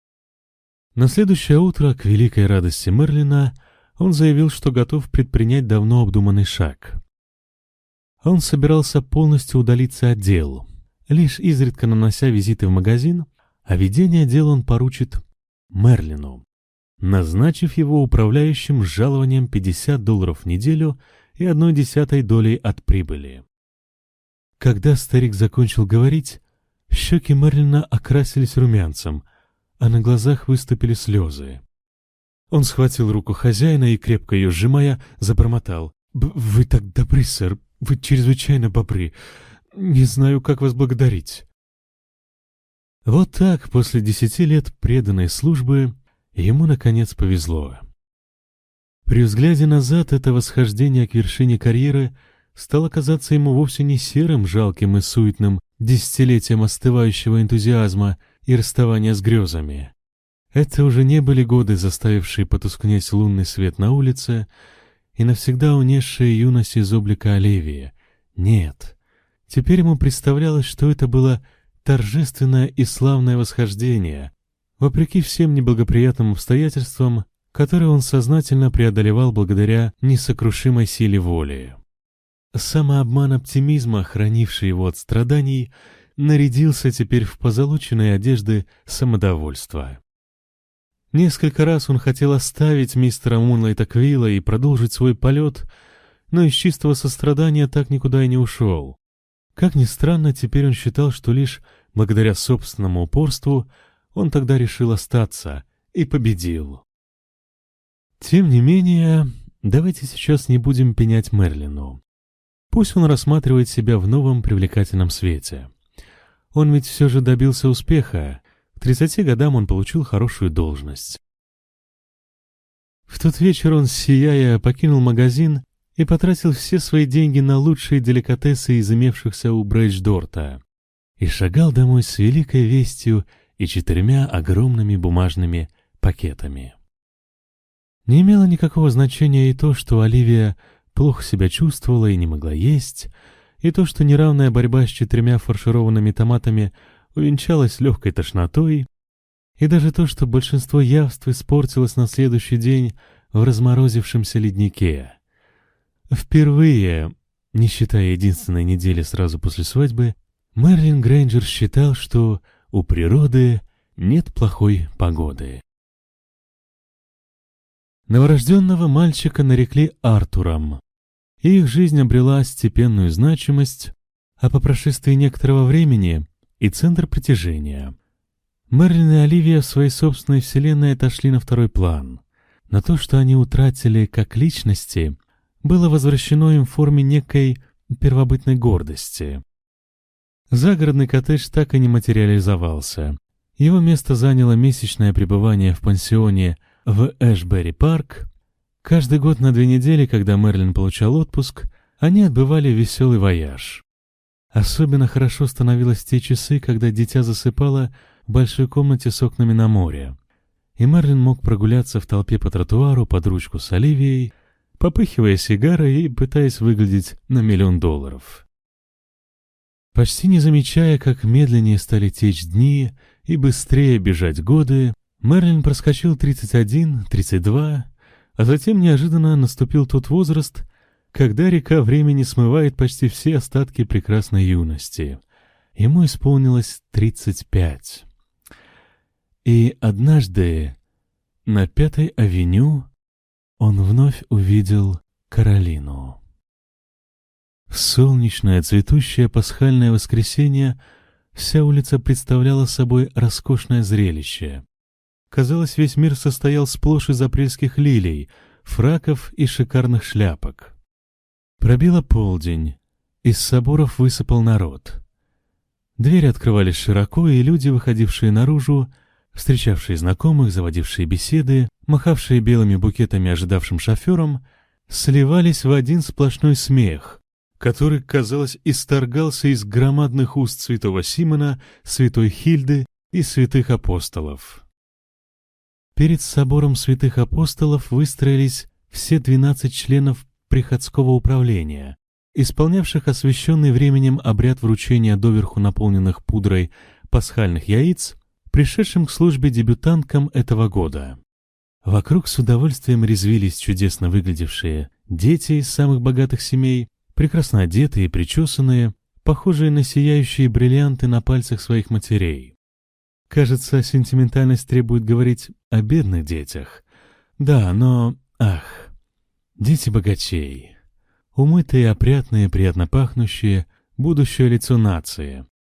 На следующее утро, к великой радости Мерлина, он заявил, что готов предпринять давно обдуманный шаг. Он собирался полностью удалиться от дел, лишь изредка нанося визиты в магазин, а ведение дел он поручит Мерлину, назначив его управляющим с жалованием пятьдесят долларов в неделю и одной десятой долей от прибыли. Когда старик закончил говорить, Щеки Мерлина окрасились румянцем, а на глазах выступили слезы. Он схватил руку хозяина и, крепко ее сжимая, забормотал: «Вы так добры, сэр, вы чрезвычайно добры. Не знаю, как вас благодарить». Вот так, после десяти лет преданной службы, ему, наконец, повезло. При взгляде назад это восхождение к вершине карьеры стало казаться ему вовсе не серым, жалким и суетным десятилетием остывающего энтузиазма и расставания с грезами. Это уже не были годы, заставившие потускнеть лунный свет на улице и навсегда унесшие юность из облика Оливии. Нет, теперь ему представлялось, что это было торжественное и славное восхождение, вопреки всем неблагоприятным обстоятельствам, которые он сознательно преодолевал благодаря несокрушимой силе воли. Самообман оптимизма, хранивший его от страданий, нарядился теперь в позолоченные одежды самодовольства. Несколько раз он хотел оставить мистера Мунлайта Квилла и продолжить свой полет, но из чистого сострадания так никуда и не ушел. Как ни странно, теперь он считал, что лишь благодаря собственному упорству он тогда решил остаться и победил. Тем не менее, давайте сейчас не будем пенять Мерлину. Пусть он рассматривает себя в новом привлекательном свете. Он ведь все же добился успеха. К тридцати годам он получил хорошую должность. В тот вечер он, сияя, покинул магазин и потратил все свои деньги на лучшие деликатесы из имевшихся у Брейдж-Дорта и шагал домой с великой вестью и четырьмя огромными бумажными пакетами. Не имело никакого значения и то, что Оливия плохо себя чувствовала и не могла есть, и то, что неравная борьба с четырьмя фаршированными томатами увенчалась легкой тошнотой, и даже то, что большинство явств испортилось на следующий день в разморозившемся леднике. Впервые, не считая единственной недели сразу после свадьбы, Мерлин Грейнджер считал, что у природы нет плохой погоды. Новорожденного мальчика нарекли Артуром, и их жизнь обрела степенную значимость, а по прошествии некоторого времени и центр притяжения. Мерлин и Оливия в своей собственной вселенной отошли на второй план. На то, что они утратили как личности, было возвращено им в форме некой первобытной гордости. Загородный коттедж так и не материализовался. Его место заняло месячное пребывание в пансионе в Эшбери-парк. Каждый год на две недели, когда Мерлин получал отпуск, они отбывали веселый вояж. Особенно хорошо становилось в те часы, когда дитя засыпало в большой комнате с окнами на море, и Мерлин мог прогуляться в толпе по тротуару под ручку с Оливией, попыхивая сигарой и пытаясь выглядеть на миллион долларов. Почти не замечая, как медленнее стали течь дни и быстрее бежать годы, Мерлин проскочил тридцать один, тридцать два, а затем неожиданно наступил тот возраст, когда река времени смывает почти все остатки прекрасной юности. Ему исполнилось тридцать пять. И однажды на Пятой авеню он вновь увидел Каролину. В солнечное, цветущее пасхальное воскресенье вся улица представляла собой роскошное зрелище. Казалось, весь мир состоял сплошь из апрельских лилий, фраков и шикарных шляпок. Пробило полдень, из соборов высыпал народ. Двери открывались широко, и люди, выходившие наружу, встречавшие знакомых, заводившие беседы, махавшие белыми букетами ожидавшим шоферам, сливались в один сплошной смех, который, казалось, исторгался из громадных уст святого Симона, святой Хильды и святых апостолов. Перед собором святых апостолов выстроились все двенадцать членов приходского управления, исполнявших освященный временем обряд вручения доверху наполненных пудрой пасхальных яиц, пришедшим к службе дебютанткам этого года. Вокруг с удовольствием резвились чудесно выглядевшие дети из самых богатых семей, прекрасно одетые и причесанные, похожие на сияющие бриллианты на пальцах своих матерей. Кажется, сентиментальность требует говорить о бедных детях. Да, но... ах... Дети богачей. Умытые, опрятные, приятно пахнущие, будущее лицо нации.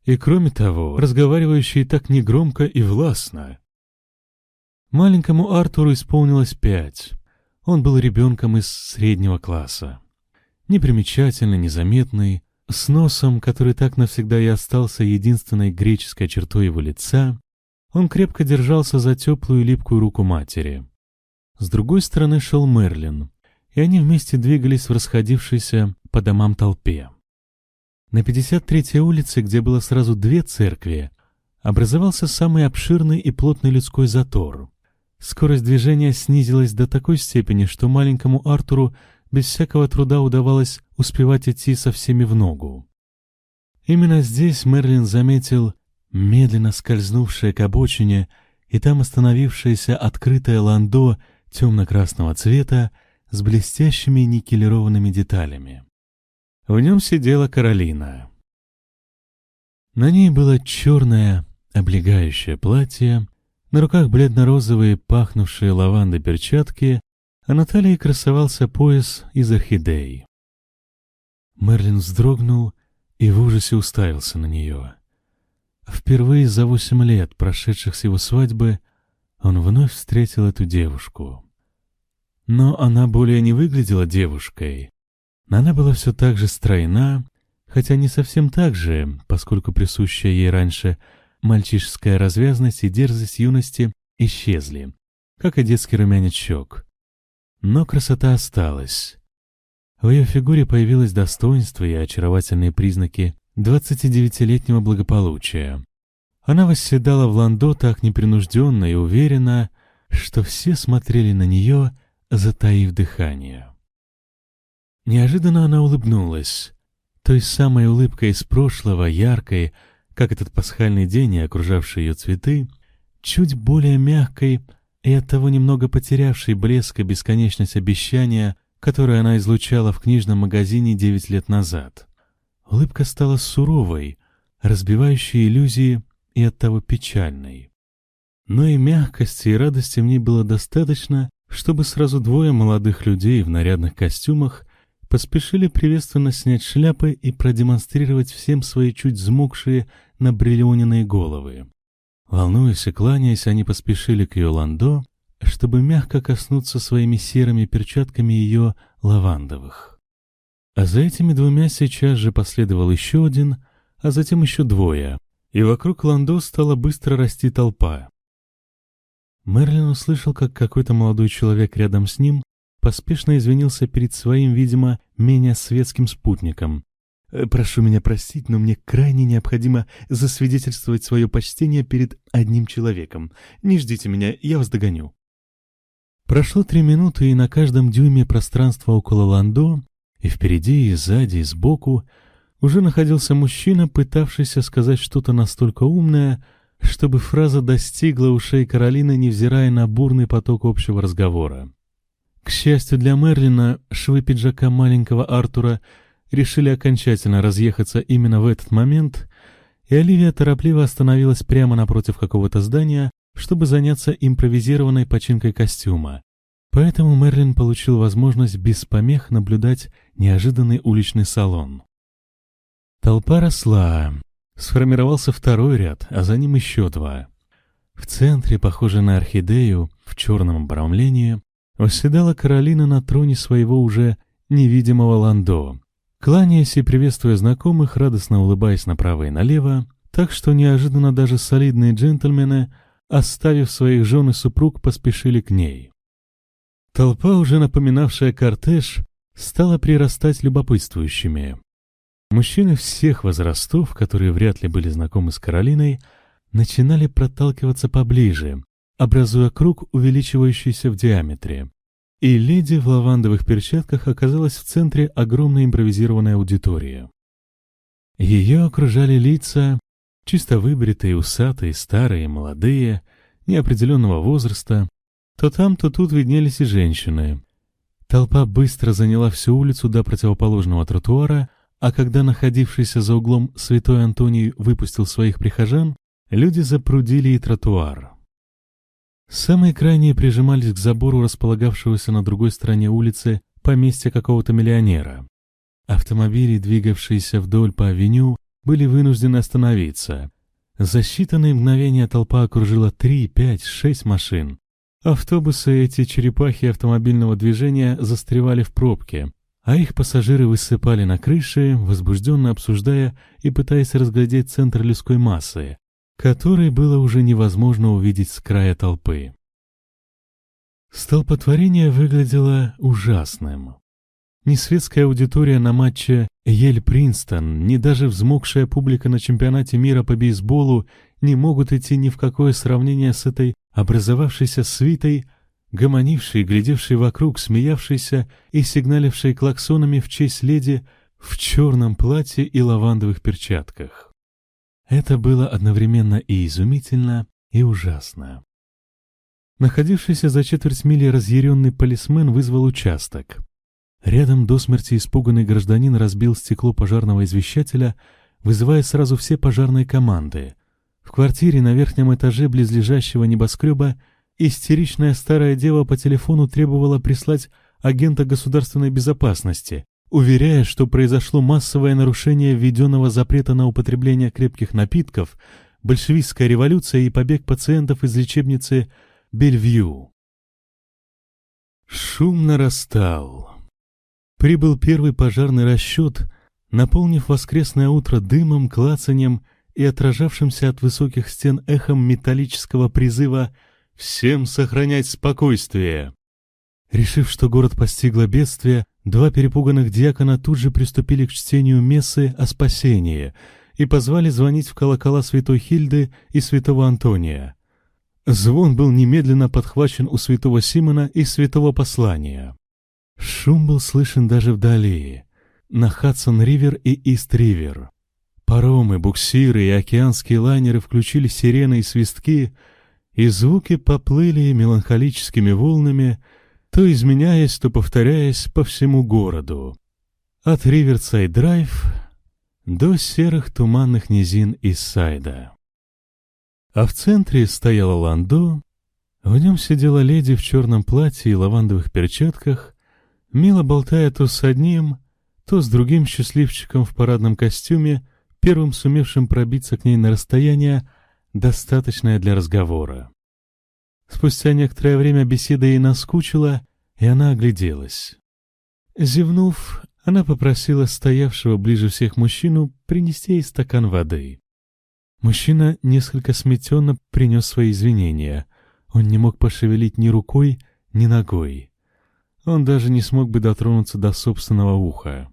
И кроме того, разговаривающие так негромко и властно. Маленькому Артуру исполнилось пять. Он был ребенком из среднего класса. Непримечательный, незаметный, с носом, который так навсегда и остался единственной греческой чертой его лица, он крепко держался за теплую липкую руку матери. С другой стороны шел Мерлин, и они вместе двигались в расходившейся по домам толпе. На пятьдесят третьей улице, где было сразу две церкви, образовался самый обширный и плотный людской затор. Скорость движения снизилась до такой степени, что маленькому Артуру без всякого труда удавалось успевать идти со всеми в ногу. Именно здесь Мерлин заметил медленно скользнувшее к обочине и там остановившееся открытое ландо темно-красного цвета с блестящими никелированными деталями. В нем сидела Каролина. На ней было черное облегающее платье, на руках бледно-розовые, пахнувшие лавандой перчатки, а на талии красовался пояс из орхидей. Мерлин вздрогнул и в ужасе уставился на нее. Впервые за восемь лет, прошедших с его свадьбы, он вновь встретил эту девушку. Но она более не выглядела девушкой. Она была все так же стройна, хотя не совсем так же, поскольку присущая ей раньше мальчишеская развязность и дерзость юности исчезли, как и детский румянец щек. Но красота осталась. В ее фигуре появилось достоинство и очаровательные признаки двадцатидевятилетнего благополучия. Она восседала в ландо так непринужденно и уверенно, что все смотрели на нее, затаив дыхание. Неожиданно она улыбнулась, той самой улыбкой из прошлого, яркой, как этот пасхальный день и окружавшие ее цветы, чуть более мягкой и оттого немного потерявшей блеск и бесконечность обещания, которое она излучала в книжном магазине девять лет назад. Улыбка стала суровой, разбивающей иллюзии и оттого печальной. Но и мягкости, и радости в ней было достаточно, чтобы сразу двое молодых людей в нарядных костюмах поспешили приветственно снять шляпы и продемонстрировать всем свои чуть взмокшие набриллионенные головы. Волнуясь и кланяясь, они поспешили к ее ландо, чтобы мягко коснуться своими серыми перчатками ее лавандовых. А за этими двумя сейчас же последовал еще один, а затем еще двое, и вокруг ландо стала быстро расти толпа. Мерлин услышал, как какой-то молодой человек рядом с ним поспешно извинился перед своим, видимо, менее светским спутником. «Прошу меня простить, но мне крайне необходимо засвидетельствовать свое почтение перед одним человеком. Не ждите меня, я вас догоню». Прошло три минуты, и на каждом дюйме пространства около ландо, и впереди, и сзади, и сбоку, уже находился мужчина, пытавшийся сказать что-то настолько умное, чтобы фраза достигла ушей Каролины, невзирая на бурный поток общего разговора. К счастью для Мерлина, швы пиджака маленького Артура решили окончательно разъехаться именно в этот момент, и Оливия торопливо остановилась прямо напротив какого-то здания, чтобы заняться импровизированной починкой костюма. Поэтому Мерлин получил возможность без помех наблюдать неожиданный уличный салон. Толпа росла. Сформировался второй ряд, а за ним еще два. В центре, похожей на орхидею, в черном обрамлении, восседала Каролина на троне своего уже невидимого ландо, кланяясь и приветствуя знакомых, радостно улыбаясь направо и налево, так что неожиданно даже солидные джентльмены, оставив своих жен и супруг, поспешили к ней. Толпа, уже напоминавшая кортеж, стала прирастать любопытствующими. Мужчины всех возрастов, которые вряд ли были знакомы с Каролиной, начинали проталкиваться поближе, образуя круг, увеличивающийся в диаметре. И леди в лавандовых перчатках оказалась в центре огромной импровизированной аудитории. Ее окружали лица, чисто выбритые, усатые, старые, молодые, неопределенного возраста. То там, то тут виднелись и женщины. Толпа быстро заняла всю улицу до противоположного тротуара, а когда находившийся за углом святой Антоний выпустил своих прихожан, люди запрудили и тротуар. Самые крайние прижимались к забору располагавшегося на другой стороне улицы поместья какого-то миллионера. Автомобили, двигавшиеся вдоль по авеню, были вынуждены остановиться. За считанные мгновения толпа окружила три, пять, шесть машин. Автобусы, эти черепахи автомобильного движения, застревали в пробке, а их пассажиры высыпали на крыши, возбужденно обсуждая и пытаясь разглядеть центр людской массы, который было уже невозможно увидеть с края толпы. Столпотворение выглядело ужасным. Ни светская аудитория на матче Йель-Принстон, ни даже взмокшая публика на чемпионате мира по бейсболу не могут идти ни в какое сравнение с этой образовавшейся свитой, гомонившей, глядевшей вокруг, смеявшейся и сигналившей клаксонами в честь леди в черном платье и лавандовых перчатках. Это было одновременно и изумительно, и ужасно. Находившийся за четверть мили разъяренный полисмен вызвал участок. Рядом до смерти испуганный гражданин разбил стекло пожарного извещателя, вызывая сразу все пожарные команды. В квартире на верхнем этаже близлежащего небоскреба истеричная старая дева по телефону требовала прислать агента государственной безопасности, уверяя, что произошло массовое нарушение введенного запрета на употребление крепких напитков, большевистская революция и побег пациентов из лечебницы Бельвью. Шум нарастал. Прибыл первый пожарный расчет, наполнив воскресное утро дымом, клацаньем и отражавшимся от высоких стен эхом металлического призыва «Всем сохранять спокойствие!». Решив, что город постигло бедствие, два перепуганных диакона тут же приступили к чтению мессы о спасении и позвали звонить в колокола святой Хильды и святого Антония. Звон был немедленно подхвачен у святого Симона и святого Послания. Шум был слышен даже вдали, на Хадсон-Ривер и Ист-Ривер. Паромы, буксиры и океанские лайнеры включили сирены и свистки, и звуки поплыли меланхолическими волнами, то изменяясь, то повторяясь по всему городу. От Риверсайд-Драйв до серых туманных низин Иссайда. А в центре стояло ландо, в нем сидела леди в черном платье и лавандовых перчатках, мило болтая то с одним, то с другим счастливчиком в парадном костюме, первым сумевшим пробиться к ней на расстояние, достаточное для разговора. Спустя некоторое время беседа ей наскучила, и она огляделась. Зевнув, она попросила стоявшего ближе всех мужчину принести ей стакан воды. Мужчина несколько сметенно принес свои извинения. Он не мог пошевелить ни рукой, ни ногой. Он даже не смог бы дотронуться до собственного уха.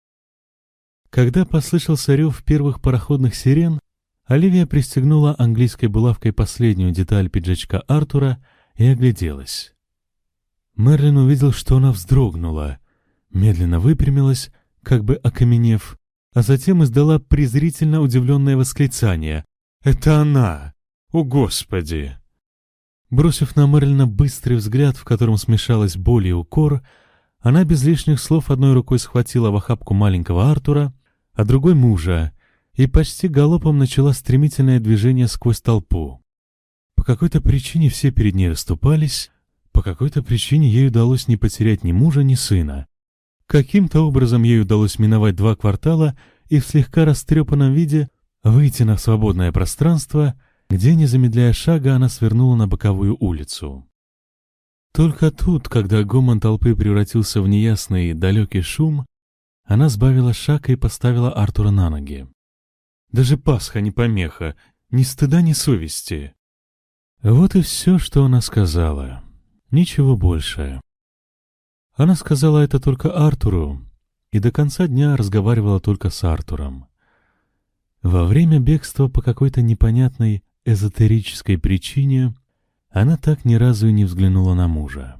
Когда послышался рев первых пароходных сирен, Оливия пристегнула английской булавкой последнюю деталь пиджачка Артура и огляделась. Мерлин увидел, что она вздрогнула, медленно выпрямилась, как бы окаменев, а затем издала презрительно удивленное восклицание. «Это она! О, Господи!» Бросив на Мерлина быстрый взгляд, в котором смешалась боль и укор, она без лишних слов одной рукой схватила в охапку маленького Артура, а другой мужа, и почти галопом начала стремительное движение сквозь толпу. По какой-то причине все перед ней расступались, по какой-то причине ей удалось не потерять ни мужа, ни сына. Каким-то образом ей удалось миновать два квартала и в слегка растрепанном виде выйти на свободное пространство, где, не замедляя шага, она свернула на боковую улицу. Только тут, когда гомон толпы превратился в неясный далекий шум, она сбавила шаг и поставила Артура на ноги. Даже Пасха не помеха, ни стыда, ни совести. Вот и все, что она сказала. Ничего больше. Она сказала это только Артуру, и до конца дня разговаривала только с Артуром. Во время бегства по какой-то непонятной эзотерической причине она так ни разу и не взглянула на мужа.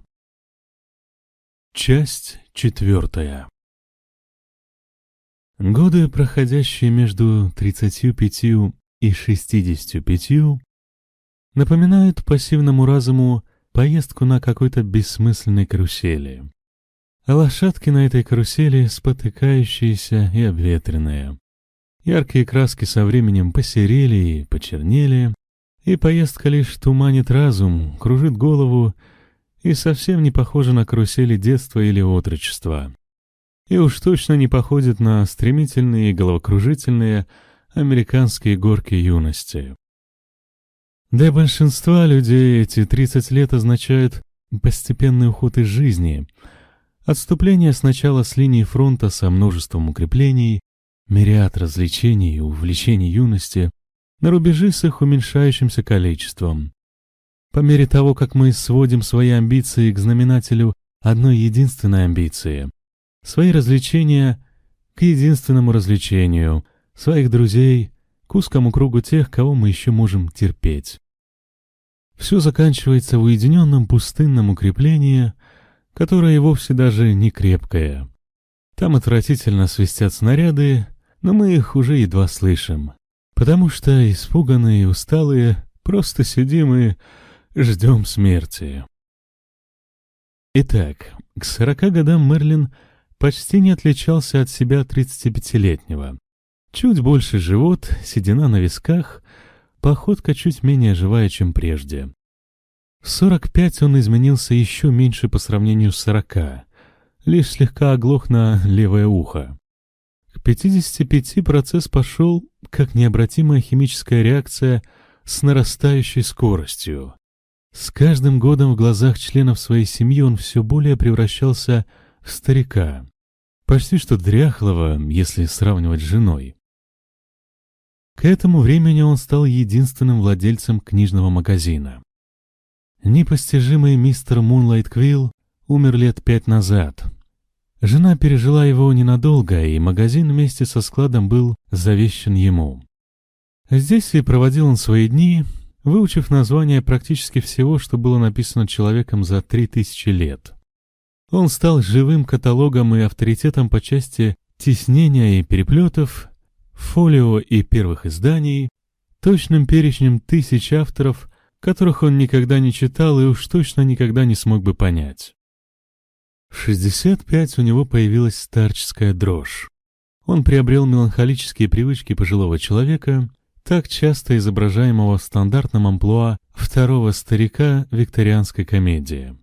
Часть четвертая. Годы, проходящие между тридцатью пятью и шестидесятью пятью, напоминают пассивному разуму поездку на какой-то бессмысленной карусели. А лошадки на этой карусели спотыкающиеся и обветренные. Яркие краски со временем посерели и почернели, и поездка лишь туманит разум, кружит голову и совсем не похожа на карусели детства или отрочества. И уж точно не походит на стремительные и головокружительные, американские горки юности. Для большинства людей эти тридцать лет означают постепенный уход из жизни, отступление сначала с линии фронта со множеством укреплений, мириад развлечений и увлечений юности, на рубежи с их уменьшающимся количеством. По мере того, как мы сводим свои амбиции к знаменателю одной единственной амбиции, свои развлечения к единственному развлечению, своих друзей к узкому кругу тех, кого мы еще можем терпеть. Все заканчивается в уединенном пустынном укреплении, которое и вовсе даже не крепкое. Там отвратительно свистят снаряды, но мы их уже едва слышим, потому что, испуганные и усталые, просто сидим и ждем смерти. Итак, к сорока годам Мерлин почти не отличался от себя тридцатипятилетнего. Чуть больше живот, седина на висках, походка чуть менее живая, чем прежде. В сорок пять он изменился еще меньше по сравнению с сорока, лишь слегка оглох на левое ухо. К пятидесяти пяти процесс пошел как необратимая химическая реакция с нарастающей скоростью. С каждым годом в глазах членов своей семьи он все более превращался в старика, почти что дряхлого, если сравнивать с женой. К этому времени он стал единственным владельцем книжного магазина. Непостижимый мистер Мунлайт Квилл умер лет пять назад. Жена пережила его ненадолго, и магазин вместе со складом был завещан ему. Здесь и проводил он свои дни, выучив название практически всего, что было написано человеком за три тысячи лет. Он стал живым каталогом и авторитетом по части тиснения и переплетов, фолио и первых изданий, точным перечнем тысяч авторов, которых он никогда не читал и уж точно никогда не смог бы понять. В шестьдесят пять у него появилась старческая дрожь. Он приобрел меланхолические привычки пожилого человека, так часто изображаемого в стандартном амплуа второго старика викторианской комедии.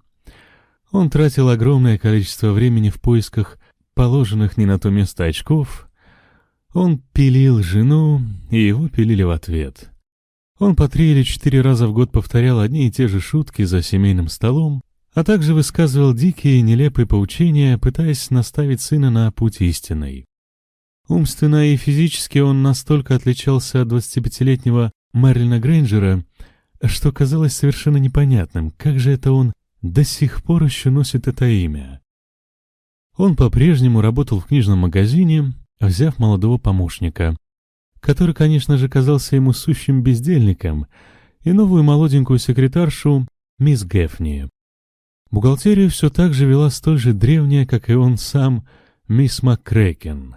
Он тратил огромное количество времени в поисках положенных не на то место очков. Он пилил жену, и его пилили в ответ. Он по три или четыре раза в год повторял одни и те же шутки за семейным столом, а также высказывал дикие и нелепые поучения, пытаясь наставить сына на путь истинный. Умственно и физически он настолько отличался от двадцатипятилетнего Мерлина Грейнджера, что казалось совершенно непонятным, как же это он до сих пор еще носит это имя. Он по-прежнему работал в книжном магазине, взяв молодого помощника, который, конечно же, казался ему сущим бездельником, и новую молоденькую секретаршу мисс Гефни. Бухгалтерию все так же вела столь же древняя, как и он сам, мисс МакКрэкен.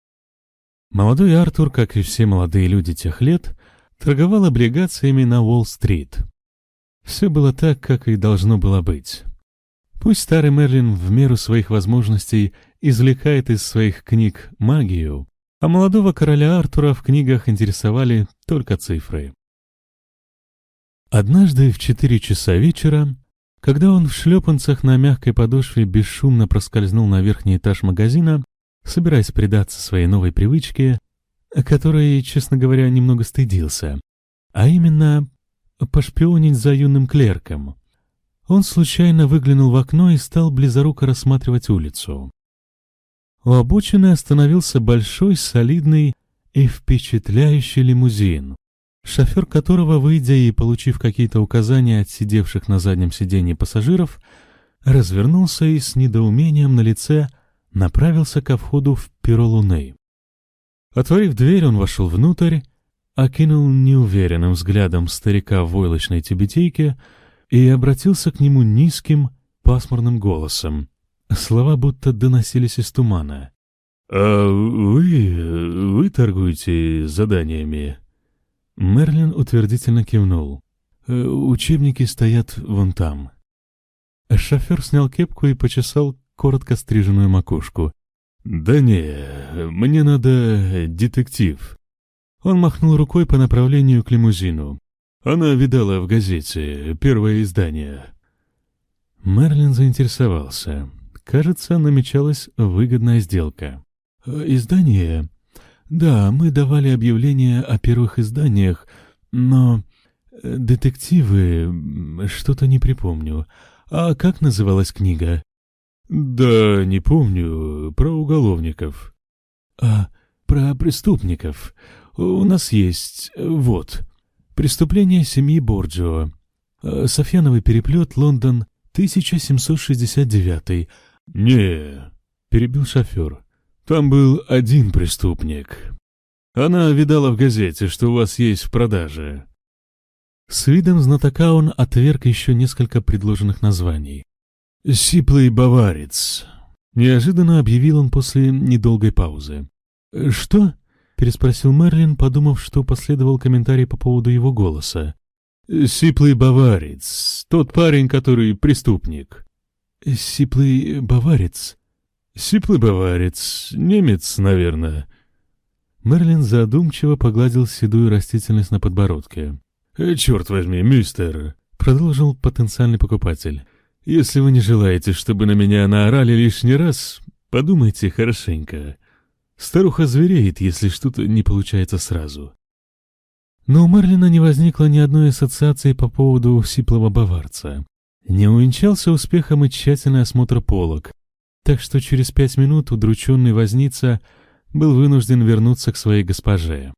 Молодой Артур, как и все молодые люди тех лет, торговал облигациями на Уолл-стрит. Все было так, как и должно было быть. Пусть старый Мерлин в меру своих возможностей извлекает из своих книг магию, а молодого короля Артура в книгах интересовали только цифры. Однажды в четыре часа вечера, когда он в шлепанцах на мягкой подошве бесшумно проскользнул на верхний этаж магазина, собираясь предаться своей новой привычке, которой, честно говоря, немного стыдился, а именно пошпионить за юным клерком, он случайно выглянул в окно и стал близоруко рассматривать улицу. У обочины остановился большой, солидный и впечатляющий лимузин, шофер которого, выйдя и получив какие-то указания от сидевших на заднем сиденье пассажиров, развернулся и с недоумением на лице направился ко входу в перо луны. Отворив дверь, он вошел внутрь, окинул неуверенным взглядом старика в войлочной тюбетейке и обратился к нему низким, пасмурным голосом. Слова будто доносились из тумана. «А вы... вы торгуете заданиями?» Мерлин утвердительно кивнул. «Учебники стоят вон там». Шофер снял кепку и почесал коротко стриженную макушку. «Да не, мне надо детектив». Он махнул рукой по направлению к лимузину. «Она видала в газете, первое издание». Мерлин заинтересовался. Кажется, намечалась выгодная сделка. «Издание? Да, мы давали объявления о первых изданиях, но... детективы... что-то не припомню. А как называлась книга? Да, не помню. Про уголовников. А, про преступников. У нас есть... вот. «Преступление семьи Борджио». «Софьяновый переплет», Лондон, тысяча семьсот шестьдесят девятый. «Не», — перебил шофер. «Там был один преступник. Она видала в газете, что у вас есть в продаже». С видом знатока он отверг еще несколько предложенных названий. «Сиплый баварец», — неожиданно объявил он после недолгой паузы. «Что?» — переспросил Мерлин, подумав, что последовал комментарий по поводу его голоса. «Сиплый баварец, тот парень, который преступник». «Сиплый баварец?» «Сиплый баварец, немец, наверное». Мерлин задумчиво погладил седую растительность на подбородке. «Черт возьми, мистер», — продолжил потенциальный покупатель, — «если вы не желаете, чтобы на меня наорали лишний раз, подумайте хорошенько. Старуха звереет, если что-то не получается сразу». Но у Мерлина не возникло ни одной ассоциации по поводу сиплого баварца. Не увенчался успехом и тщательный осмотр полок, так что через пять минут удрученный возница был вынужден вернуться к своей госпоже.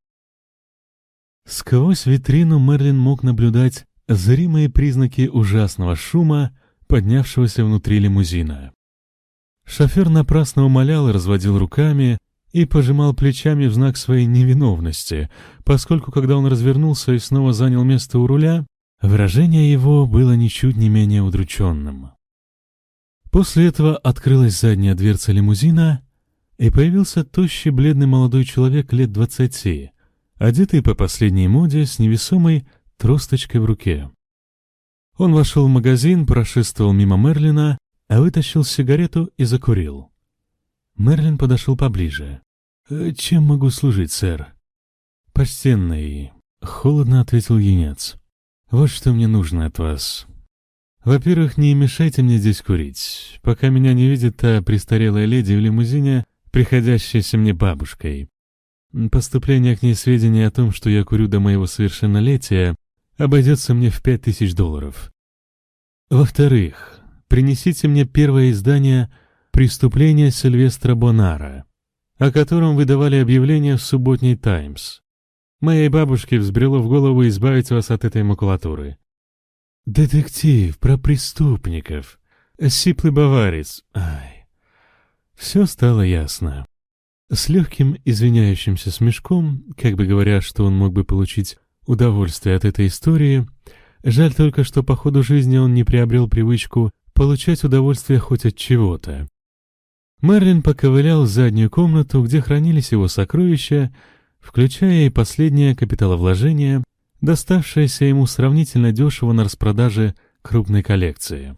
Сквозь витрину Мерлин мог наблюдать зримые признаки ужасного шума, поднявшегося внутри лимузина. Шофер напрасно умолял и разводил руками и пожимал плечами в знак своей невиновности, поскольку, когда он развернулся и снова занял место у руля, выражение его было ничуть не менее удрученным. После этого открылась задняя дверца лимузина, и появился тощий бледный молодой человек лет двадцати, одетый по последней моде с невесомой тросточкой в руке. Он вошел в магазин, прошествовал мимо Мерлина, а вытащил сигарету и закурил. Мерлин подошел поближе. «Чем могу служить, сэр?» «Почтенный», — холодно ответил юнец. «Вот что мне нужно от вас. Во-первых, не мешайте мне здесь курить, пока меня не видит та престарелая леди в лимузине, приходящаяся мне бабушкой. Поступление к ней сведений о том, что я курю до моего совершеннолетия, обойдется мне в пять тысяч долларов. Во-вторых, принесите мне первое издание «Преступление Сильвестра Бонара», о котором вы давали объявление в субботний «Таймс». Моей бабушке взбрело в голову избавить вас от этой макулатуры. Детектив про преступников. Сиплый баварец. Ай. Все стало ясно. С легким извиняющимся смешком, как бы говоря, что он мог бы получить удовольствие от этой истории, жаль только, что по ходу жизни он не приобрел привычку получать удовольствие хоть от чего-то. Мерлин поковылял в заднюю комнату, где хранились его сокровища, включая и последнее капиталовложение, доставшееся ему сравнительно дешево на распродаже крупной коллекции.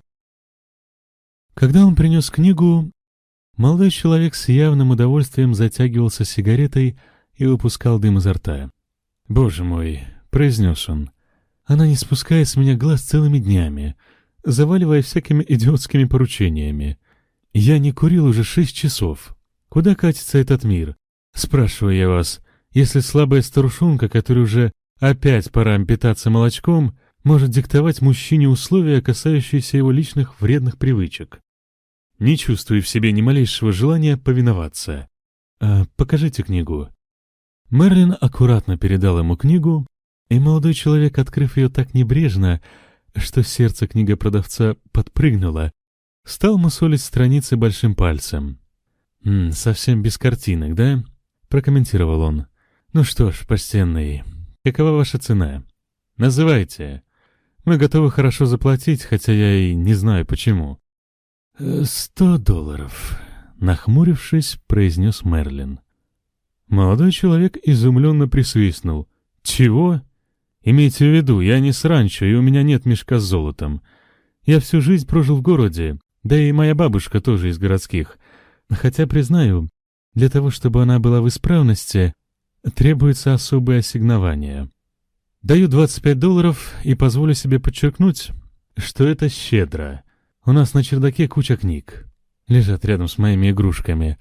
Когда он принес книгу, молодой человек с явным удовольствием затягивался сигаретой и выпускал дым изо рта. «Боже мой!» — произнес он. «Она не спускает с меня глаз целыми днями, заваливая всякими идиотскими поручениями. Я не курил уже шесть часов. Куда катится этот мир? Спрашиваю я вас, если слабая старушонка, которой уже опять пора питаться молочком, может диктовать мужчине условия, касающиеся его личных вредных привычек. Не чувствую в себе ни малейшего желания повиноваться. А, покажите книгу». Мерлин аккуратно передал ему книгу, и молодой человек, открыв ее так небрежно, что сердце книгопродавца подпрыгнуло, стал мусолить страницы большим пальцем. «М, «Совсем без картинок, да?» — прокомментировал он. «Ну что ж, почтенный, какова ваша цена? Называйте. Мы готовы хорошо заплатить, хотя я и не знаю почему». «Сто долларов», — нахмурившись, произнес Мерлин. Молодой человек изумленно присвистнул. «Чего? Имейте в виду, я не с ранчо, и у меня нет мешка с золотом. Я всю жизнь прожил в городе, да и моя бабушка тоже из городских. Хотя, признаю, для того, чтобы она была в исправности, требуется особое ассигнование. Даю двадцать пять долларов и позволю себе подчеркнуть, что это щедро. У нас на чердаке куча книг. Лежат рядом с моими игрушками.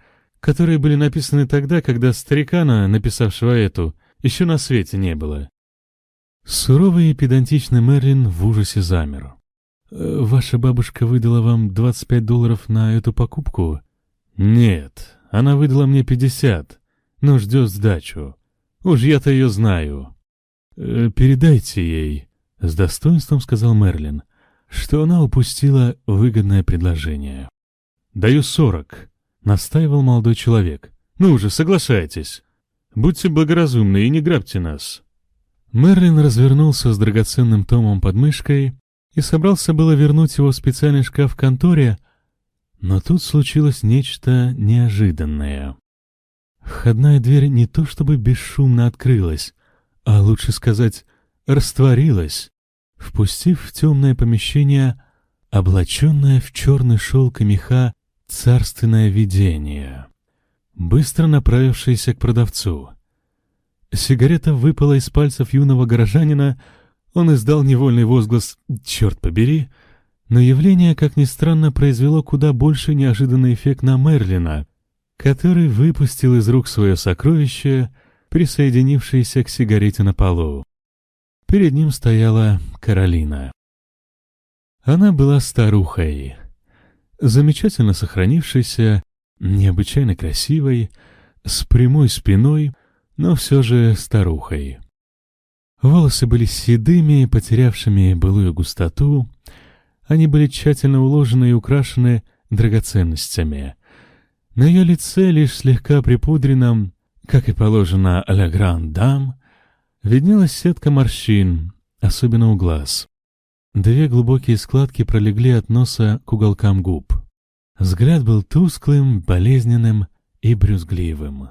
которые были написаны тогда, когда старикана, написавшего эту, еще на свете не было. Суровый и педантичный Мерлин в ужасе замер. «Ваша бабушка выдала вам двадцать пять долларов на эту покупку?» «Нет, она выдала мне пятьдесят, но ждет сдачу. Уж я-то ее знаю». «Э, «Передайте ей», — с достоинством сказал Мерлин, что она упустила выгодное предложение. «Даю сорок», — настаивал молодой человек. «Ну уже, соглашайтесь. Будьте благоразумны и не грабьте нас». Мерлин развернулся с драгоценным томом под мышкой и собрался было вернуть его в специальный шкаф в конторе, но тут случилось нечто неожиданное. Входная дверь не то чтобы бесшумно открылась, а лучше сказать, растворилась, впустив в темное помещение облаченное в черный шелк и меха царственное видение, быстро направившееся к продавцу. Сигарета выпала из пальцев юного горожанина, он издал невольный возглас «Черт побери!», но явление, как ни странно, произвело куда больше неожиданный эффект на Мерлина, который выпустил из рук свое сокровище, присоединившееся к сигарете на полу. Перед ним стояла Каролина. Она была старухой, замечательно сохранившейся, необычайно красивой, с прямой спиной, но все же старухой. Волосы были седыми, потерявшими былую густоту, они были тщательно уложены и украшены драгоценностями. На ее лице, лишь слегка припудренном, как и положено а-ля гранд-дам, виднелась сетка морщин, особенно у глаз. Две глубокие складки пролегли от носа к уголкам губ. Взгляд был тусклым, болезненным и брюзгливым.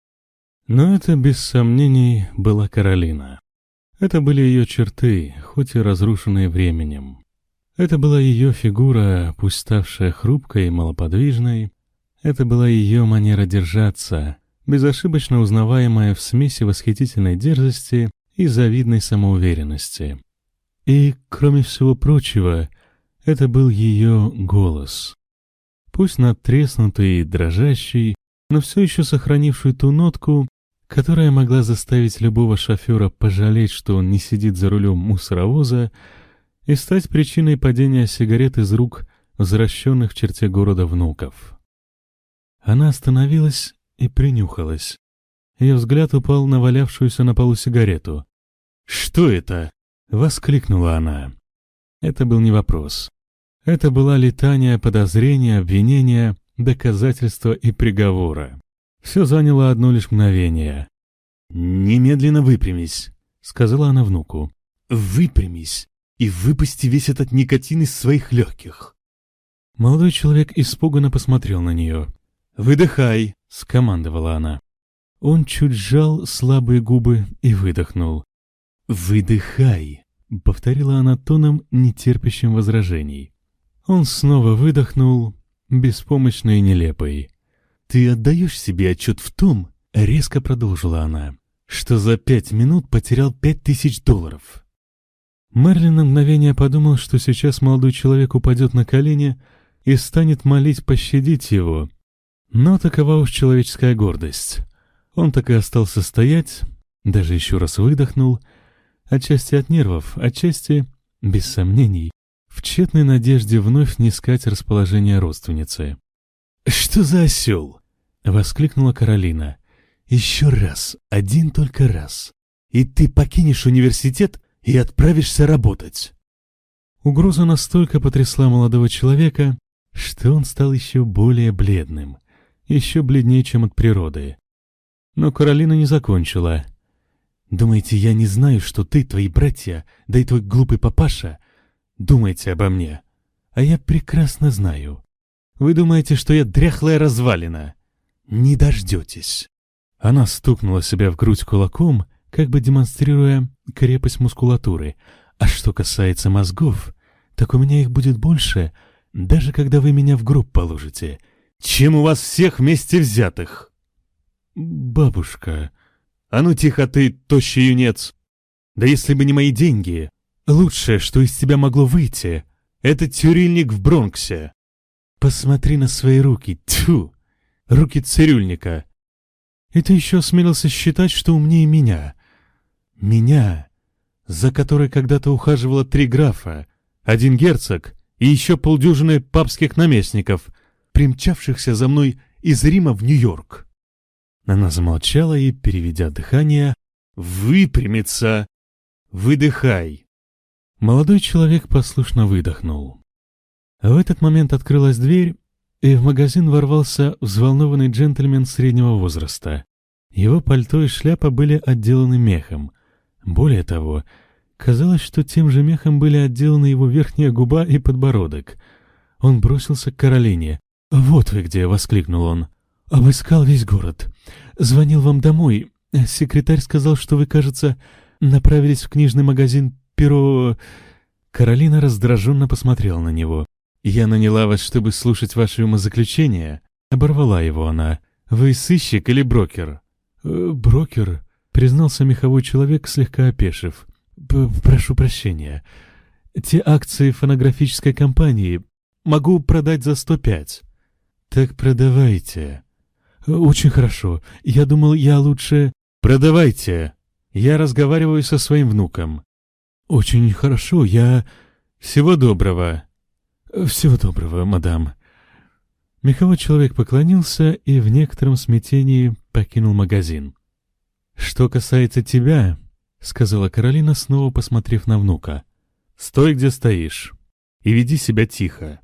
Но это, без сомнений, была Каролина. Это были ее черты, хоть и разрушенные временем. Это была ее фигура, пусть ставшая хрупкой и малоподвижной. Это была ее манера держаться, безошибочно узнаваемая в смеси восхитительной дерзости и завидной самоуверенности. И, кроме всего прочего, это был ее голос. Пусть надтреснутый и дрожащий, но все еще сохранивший ту нотку, которая могла заставить любого шофера пожалеть, что он не сидит за рулем мусоровоза, и стать причиной падения сигарет из рук возвращенных в черте города внуков. Она остановилась и принюхалась. Ее взгляд упал на валявшуюся на полу сигарету. «Что это?» — воскликнула она. Это был не вопрос. Это была летания подозрения, обвинения, доказательства и приговора. Все заняло одно лишь мгновение. «Немедленно выпрямись», — сказала она внуку. «Выпрямись и выпусти весь этот никотин из своих легких». Молодой человек испуганно посмотрел на нее. «Выдыхай», — скомандовала она. Он чуть сжал слабые губы и выдохнул. «Выдыхай», — повторила она тоном, нетерпящим возражений. Он снова выдохнул, беспомощный и нелепый. «Ты отдаешь себе отчет в том, — резко продолжила она, — что за пять минут потерял пять тысяч долларов». Мерлин на мгновение подумал, что сейчас молодой человек упадет на колени и станет молить пощадить его. Но такова уж человеческая гордость. Он так и остался стоять, даже еще раз выдохнул, отчасти от нервов, отчасти, без сомнений, в тщетной надежде вновь снискать расположение родственницы. «Что за осел?» — воскликнула Каролина. «Еще раз, один только раз, и ты покинешь университет и отправишься работать». Угроза настолько потрясла молодого человека, что он стал еще более бледным, еще бледнее, чем от природы. Но Каролина не закончила. «Думаете, я не знаю, что ты, твои братья, да и твой глупый папаша думаете обо мне? А я прекрасно знаю. Вы думаете, что я дряхлая развалина? Не дождетесь». Она стукнула себя в грудь кулаком, как бы демонстрируя крепость мускулатуры. «А что касается мозгов, так у меня их будет больше, даже когда вы меня в гроб положите, чем у вас всех вместе взятых». «Бабушка...» «А ну тихо ты, тощий юнец! Да если бы не мои деньги, лучшее, что из тебя могло выйти, это тюрильник в Бронксе. Посмотри на свои руки, тьфу! руки цирюльника. И ты еще осмелился считать, что умнее меня. Меня, за которой когда-то ухаживало три графа, один герцог и еще полдюжины папских наместников, примчавшихся за мной из Рима в Нью-Йорк. Она замолчала и, переведя дыхание, «Выпрямиться! Выдыхай!» Молодой человек послушно выдохнул. В этот момент открылась дверь, и в магазин ворвался взволнованный джентльмен среднего возраста. Его пальто и шляпа были отделаны мехом. Более того, казалось, что тем же мехом были отделаны его верхняя губа и подбородок. Он бросился к Каролине. «Вот вы где!» — воскликнул он. «Обыскал весь город. Звонил вам домой. Секретарь сказал, что вы, кажется, направились в книжный магазин «Перо...» Каролина раздраженно посмотрела на него. «Я наняла вас, чтобы слушать ваши умозаключения?» Оборвала его она. «Вы сыщик или брокер?» «Э, «Брокер», — признался меховой человек, слегка опешив. «Прошу прощения. Те акции фонографической компании могу продать за сто пять». «Так продавайте». «Очень хорошо. Я думал, я лучше...» «Продавайте. Я разговариваю со своим внуком». «Очень хорошо. Я...» «Всего доброго». «Всего доброго, мадам». Меховой человек поклонился и в некотором смятении покинул магазин. «Что касается тебя...» — сказала Каролина, снова посмотрев на внука. «Стой, где стоишь, и веди себя тихо».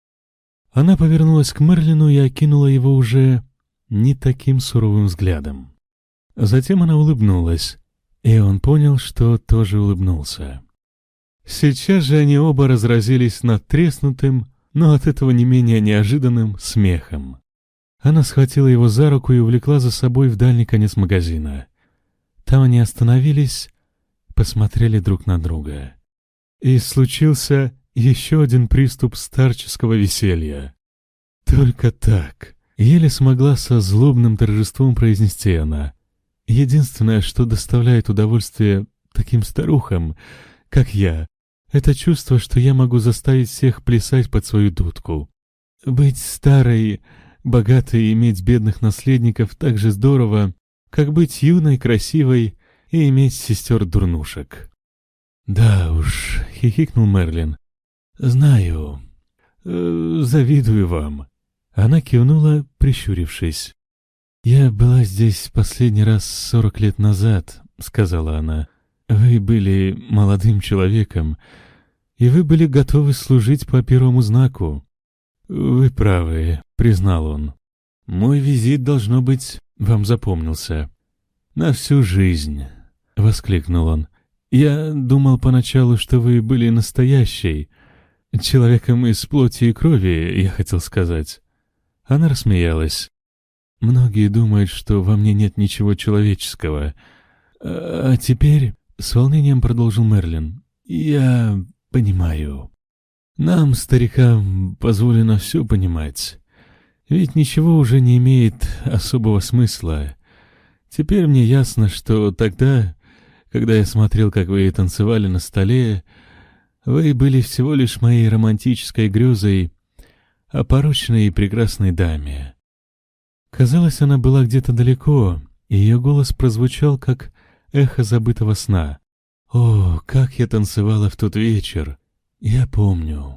Она повернулась к Мерлину и окинула его уже не таким суровым взглядом. Затем она улыбнулась, и он понял, что тоже улыбнулся. Сейчас же они оба разразились надтреснутым, но от этого не менее неожиданным смехом. Она схватила его за руку и увлекла за собой в дальний конец магазина. Там они остановились, посмотрели друг на друга. И случился еще один приступ старческого веселья. «Только так», — еле смогла со злобным торжеством произнести она. «Единственное, что доставляет удовольствие таким старухам, как я, это чувство, что я могу заставить всех плясать под свою дудку. Быть старой, богатой и иметь бедных наследников так же здорово, как быть юной, красивой и иметь сестер-дурнушек». «Да уж», — хихикнул Мерлин. «Знаю. Э, завидую вам». Она кивнула, прищурившись. «Я была здесь последний раз сорок лет назад», — сказала она. «Вы были молодым человеком, и вы были готовы служить по первому знаку». «Вы правы», — признал он. «Мой визит, должно быть, вам запомнился». «На всю жизнь», — воскликнул он. «Я думал поначалу, что вы были настоящей, человеком из плоти и крови, я хотел сказать». Она рассмеялась. «Многие думают, что во мне нет ничего человеческого. А теперь...» — с волнением продолжил Мерлин. «Я понимаю. Нам, старикам, позволено все понимать. Ведь ничего уже не имеет особого смысла. Теперь мне ясно, что тогда, когда я смотрел, как вы танцевали на столе, вы были всего лишь моей романтической грезой о порочной и прекрасной даме». Казалось, она была где-то далеко, и ее голос прозвучал, как эхо забытого сна. «О, как я танцевала в тот вечер! Я помню.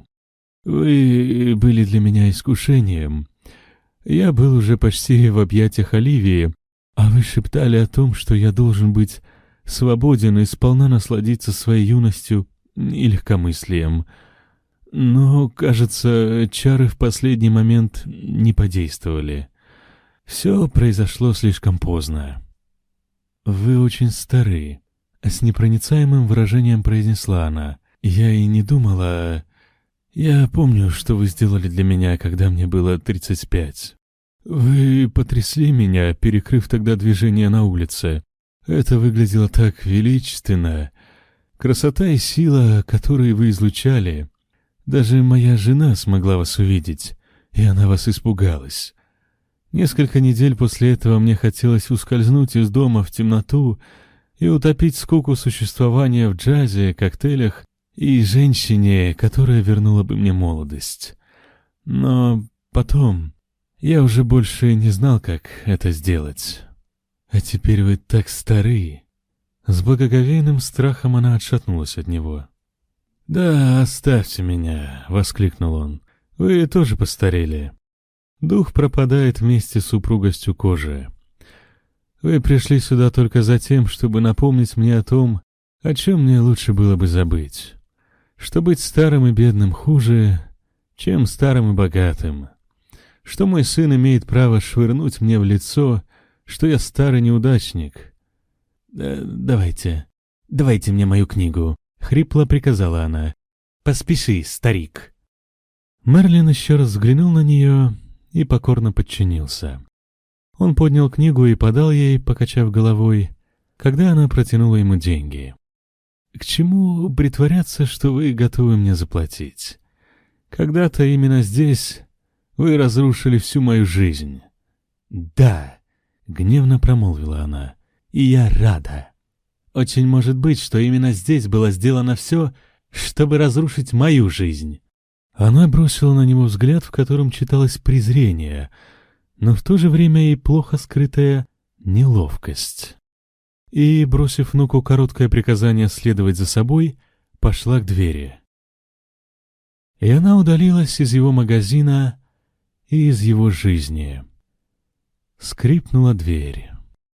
Вы были для меня искушением. Я был уже почти в объятиях Оливии, а вы шептали о том, что я должен быть свободен и сполна насладиться своей юностью и легкомыслием. Но, кажется, чары в последний момент не подействовали. Все произошло слишком поздно». «Вы очень стары», — с непроницаемым выражением произнесла она. «Я и не думала... Я помню, что вы сделали для меня, когда мне было тридцать пять. Вы потрясли меня, перекрыв тогда движение на улице. Это выглядело так величественно. Красота и сила, которые вы излучали. Даже моя жена смогла вас увидеть, и она вас испугалась. Несколько недель после этого мне хотелось ускользнуть из дома в темноту и утопить скуку существования в джазе, коктейлях и женщине, которая вернула бы мне молодость. Но потом Я уже больше не знал, как это сделать. А теперь вы так стары. С благоговейным страхом она отшатнулась от него. «Да, оставьте меня», — воскликнул он. «Вы тоже постарели. Дух пропадает вместе с упругостью кожи. Вы пришли сюда только за тем, чтобы напомнить мне о том, о чем мне лучше было бы забыть. Что быть старым и бедным хуже, чем старым и богатым. Что мой сын имеет право швырнуть мне в лицо, что я старый неудачник. «Да, давайте, давайте мне мою книгу», — хрипло приказала она. «Поспеши, старик». Мерлин еще раз взглянул на нее и покорно подчинился. Он поднял книгу и подал ей, покачав головой, когда она протянула ему деньги. «К чему притворяться, что вы готовы мне заплатить? Когда-то именно здесь вы разрушили всю мою жизнь». «Да», — гневно промолвила она, — «и я рада. Очень может быть, что именно здесь было сделано все, чтобы разрушить мою жизнь». Она бросила на него взгляд, в котором читалось презрение, но в то же время и плохо скрытая неловкость. И, бросив внуку короткое приказание следовать за собой, пошла к двери. И она удалилась из его магазина и из его жизни. Скрипнула дверь.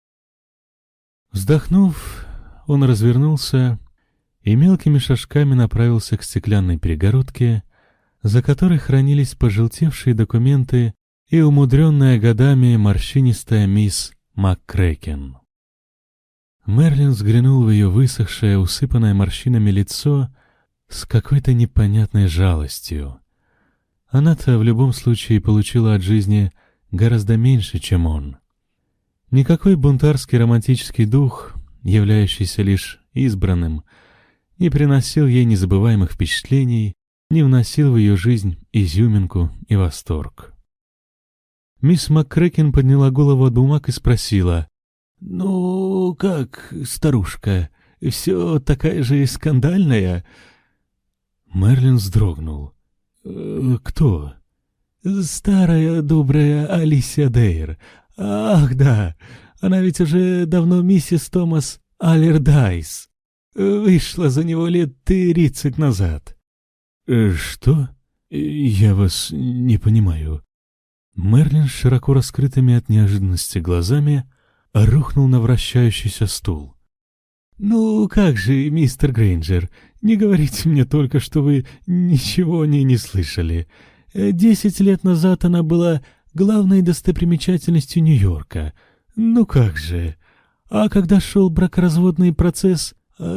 Вздохнув, он развернулся и мелкими шажками направился к стеклянной перегородке, за которой хранились пожелтевшие документы и умудренная годами морщинистая мисс МакКрэкен. Мерлин взглянул в ее высохшее, усыпанное морщинами лицо с какой-то непонятной жалостью. Она-то в любом случае получила от жизни гораздо меньше, чем он. Никакой бунтарский романтический дух, являющийся лишь избранным, не приносил ей незабываемых впечатлений, не вносил в ее жизнь изюминку и восторг. Мисс МакКрэкен подняла голову от бумаг и спросила: «Ну, как, старушка, все такая же скандальная?» Мерлин вздрогнул. «Э, «Кто?» «Старая добрая Алисия Дейр. Ах, да, она ведь уже давно миссис Томас Аллердайс. Вышла за него лет тридцать назад». «Э, «Что? Я вас не понимаю». Мерлин с широко раскрытыми от неожиданности глазами рухнул на вращающийся стул. «Ну как же, мистер Грейнджер, не говорите мне только, что вы ничего о ней не слышали. Десять лет назад она была главной достопримечательностью Нью-Йорка. Ну как же. А когда шел бракоразводный процесс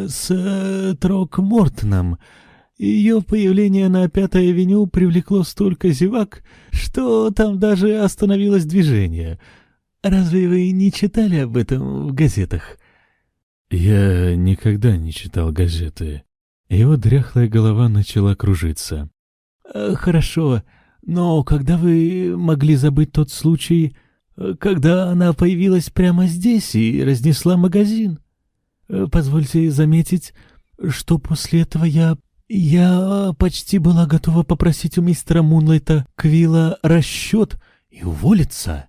с Трокмортоном, ее появление на Пятой авеню привлекло столько зевак, что там даже остановилось движение. Разве вы не читали об этом в газетах?» «Я никогда не читал газеты». Его дряхлая голова начала кружиться. «Хорошо, но когда вы могли забыть тот случай, когда она появилась прямо здесь и разнесла магазин? Позвольте заметить, что после этого я... Я почти была готова попросить у мистера Мунлайта Квилла расчет и уволиться».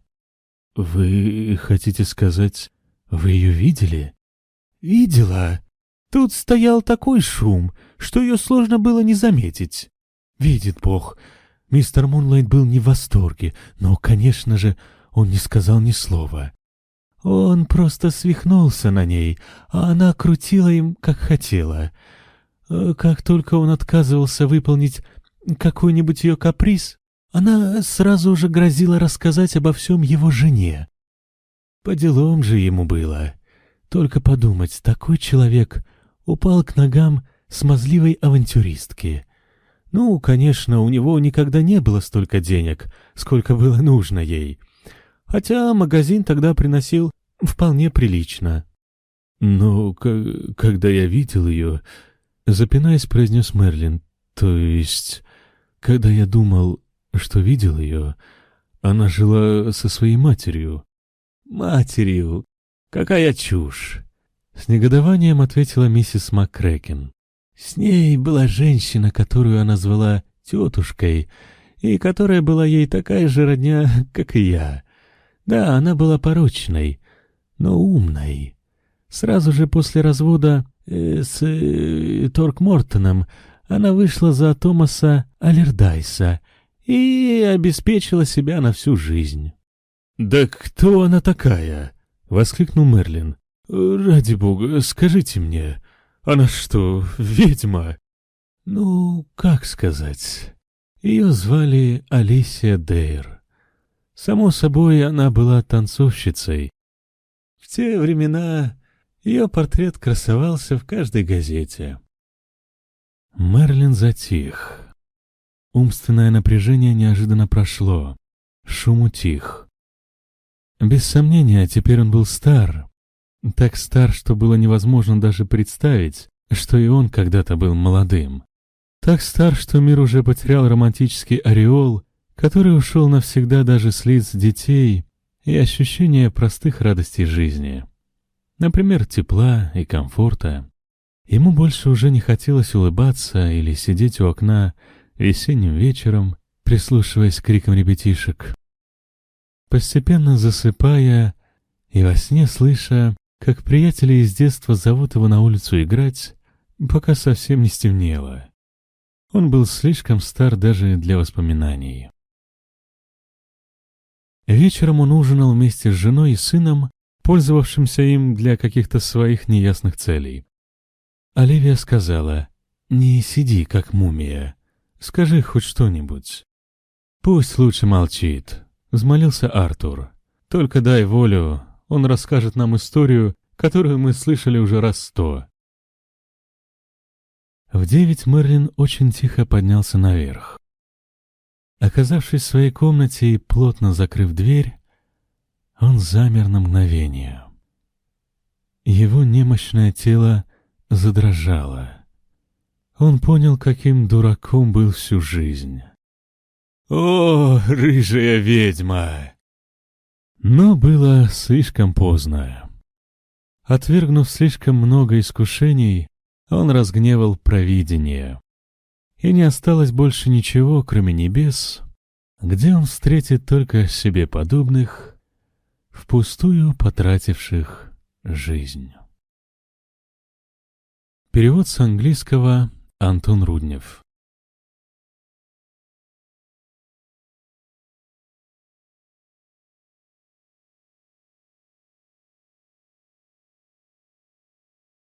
«Вы хотите сказать, вы ее видели?» «Видела. Тут стоял такой шум, что ее сложно было не заметить. Видит Бог, мистер Мунлайт был не в восторге, но, конечно же, он не сказал ни слова. Он просто свихнулся на ней, а она крутила им, как хотела. Как только он отказывался выполнить какой-нибудь ее каприз, она сразу же грозила рассказать обо всем его жене. По делам же ему было. Только подумать, такой человек упал к ногам смазливой авантюристки. Ну, конечно, у него никогда не было столько денег, сколько было нужно ей. Хотя магазин тогда приносил вполне прилично. Но когда я видел ее, запинаясь, произнес Мерлин, то есть, когда я думал, что видел ее, она жила со своей матерью. «Матерью? Какая чушь!» С негодованием ответила миссис МакКрэкен. «С ней была женщина, которую она звала тетушкой, и которая была ей такая же родня, как и я. Да, она была порочной, но умной. Сразу же после развода э, с э, Торкмортоном она вышла за Томаса Аллердайса и обеспечила себя на всю жизнь. «Да кто она такая?» — воскликнул Мерлин. «Ради бога, скажите мне, она что, ведьма?» «Ну, как сказать? Ее звали Алисия Дейр. Само собой, она была танцовщицей. В те времена ее портрет красовался в каждой газете». Мерлин затих. Умственное напряжение неожиданно прошло. Шум утих. Без сомнения, теперь он был стар. Так стар, что было невозможно даже представить, что и он когда-то был молодым. Так стар, что мир уже потерял романтический ореол, который ушел навсегда даже с лиц детей и ощущения простых радостей жизни. Например, тепла и комфорта. Ему больше уже не хотелось улыбаться или сидеть у окна весенним вечером, прислушиваясь к крикам ребятишек. Постепенно засыпая и во сне слыша, как приятели из детства зовут его на улицу играть, пока совсем не стемнело. Он был слишком стар даже для воспоминаний. Вечером он ужинал вместе с женой и сыном, пользовавшимся им для каких-то своих неясных целей. Оливия сказала: «Не сиди, как мумия. Скажи хоть что-нибудь». «Пусть лучше молчит», — взмолился Артур. «Только дай волю, он расскажет нам историю, которую мы слышали уже раз сто». В девять Мерлин очень тихо поднялся наверх. Оказавшись в своей комнате и плотно закрыв дверь, он замер на мгновение. Его немощное тело задрожало. Он понял, каким дураком был всю жизнь. «О, рыжая ведьма!» Но было слишком поздно. Отвергнув слишком много искушений, он разгневал провидение. И не осталось больше ничего, кроме небес, где он встретит только себе подобных, впустую потративших жизнь. Перевод с английского Антон Руднев.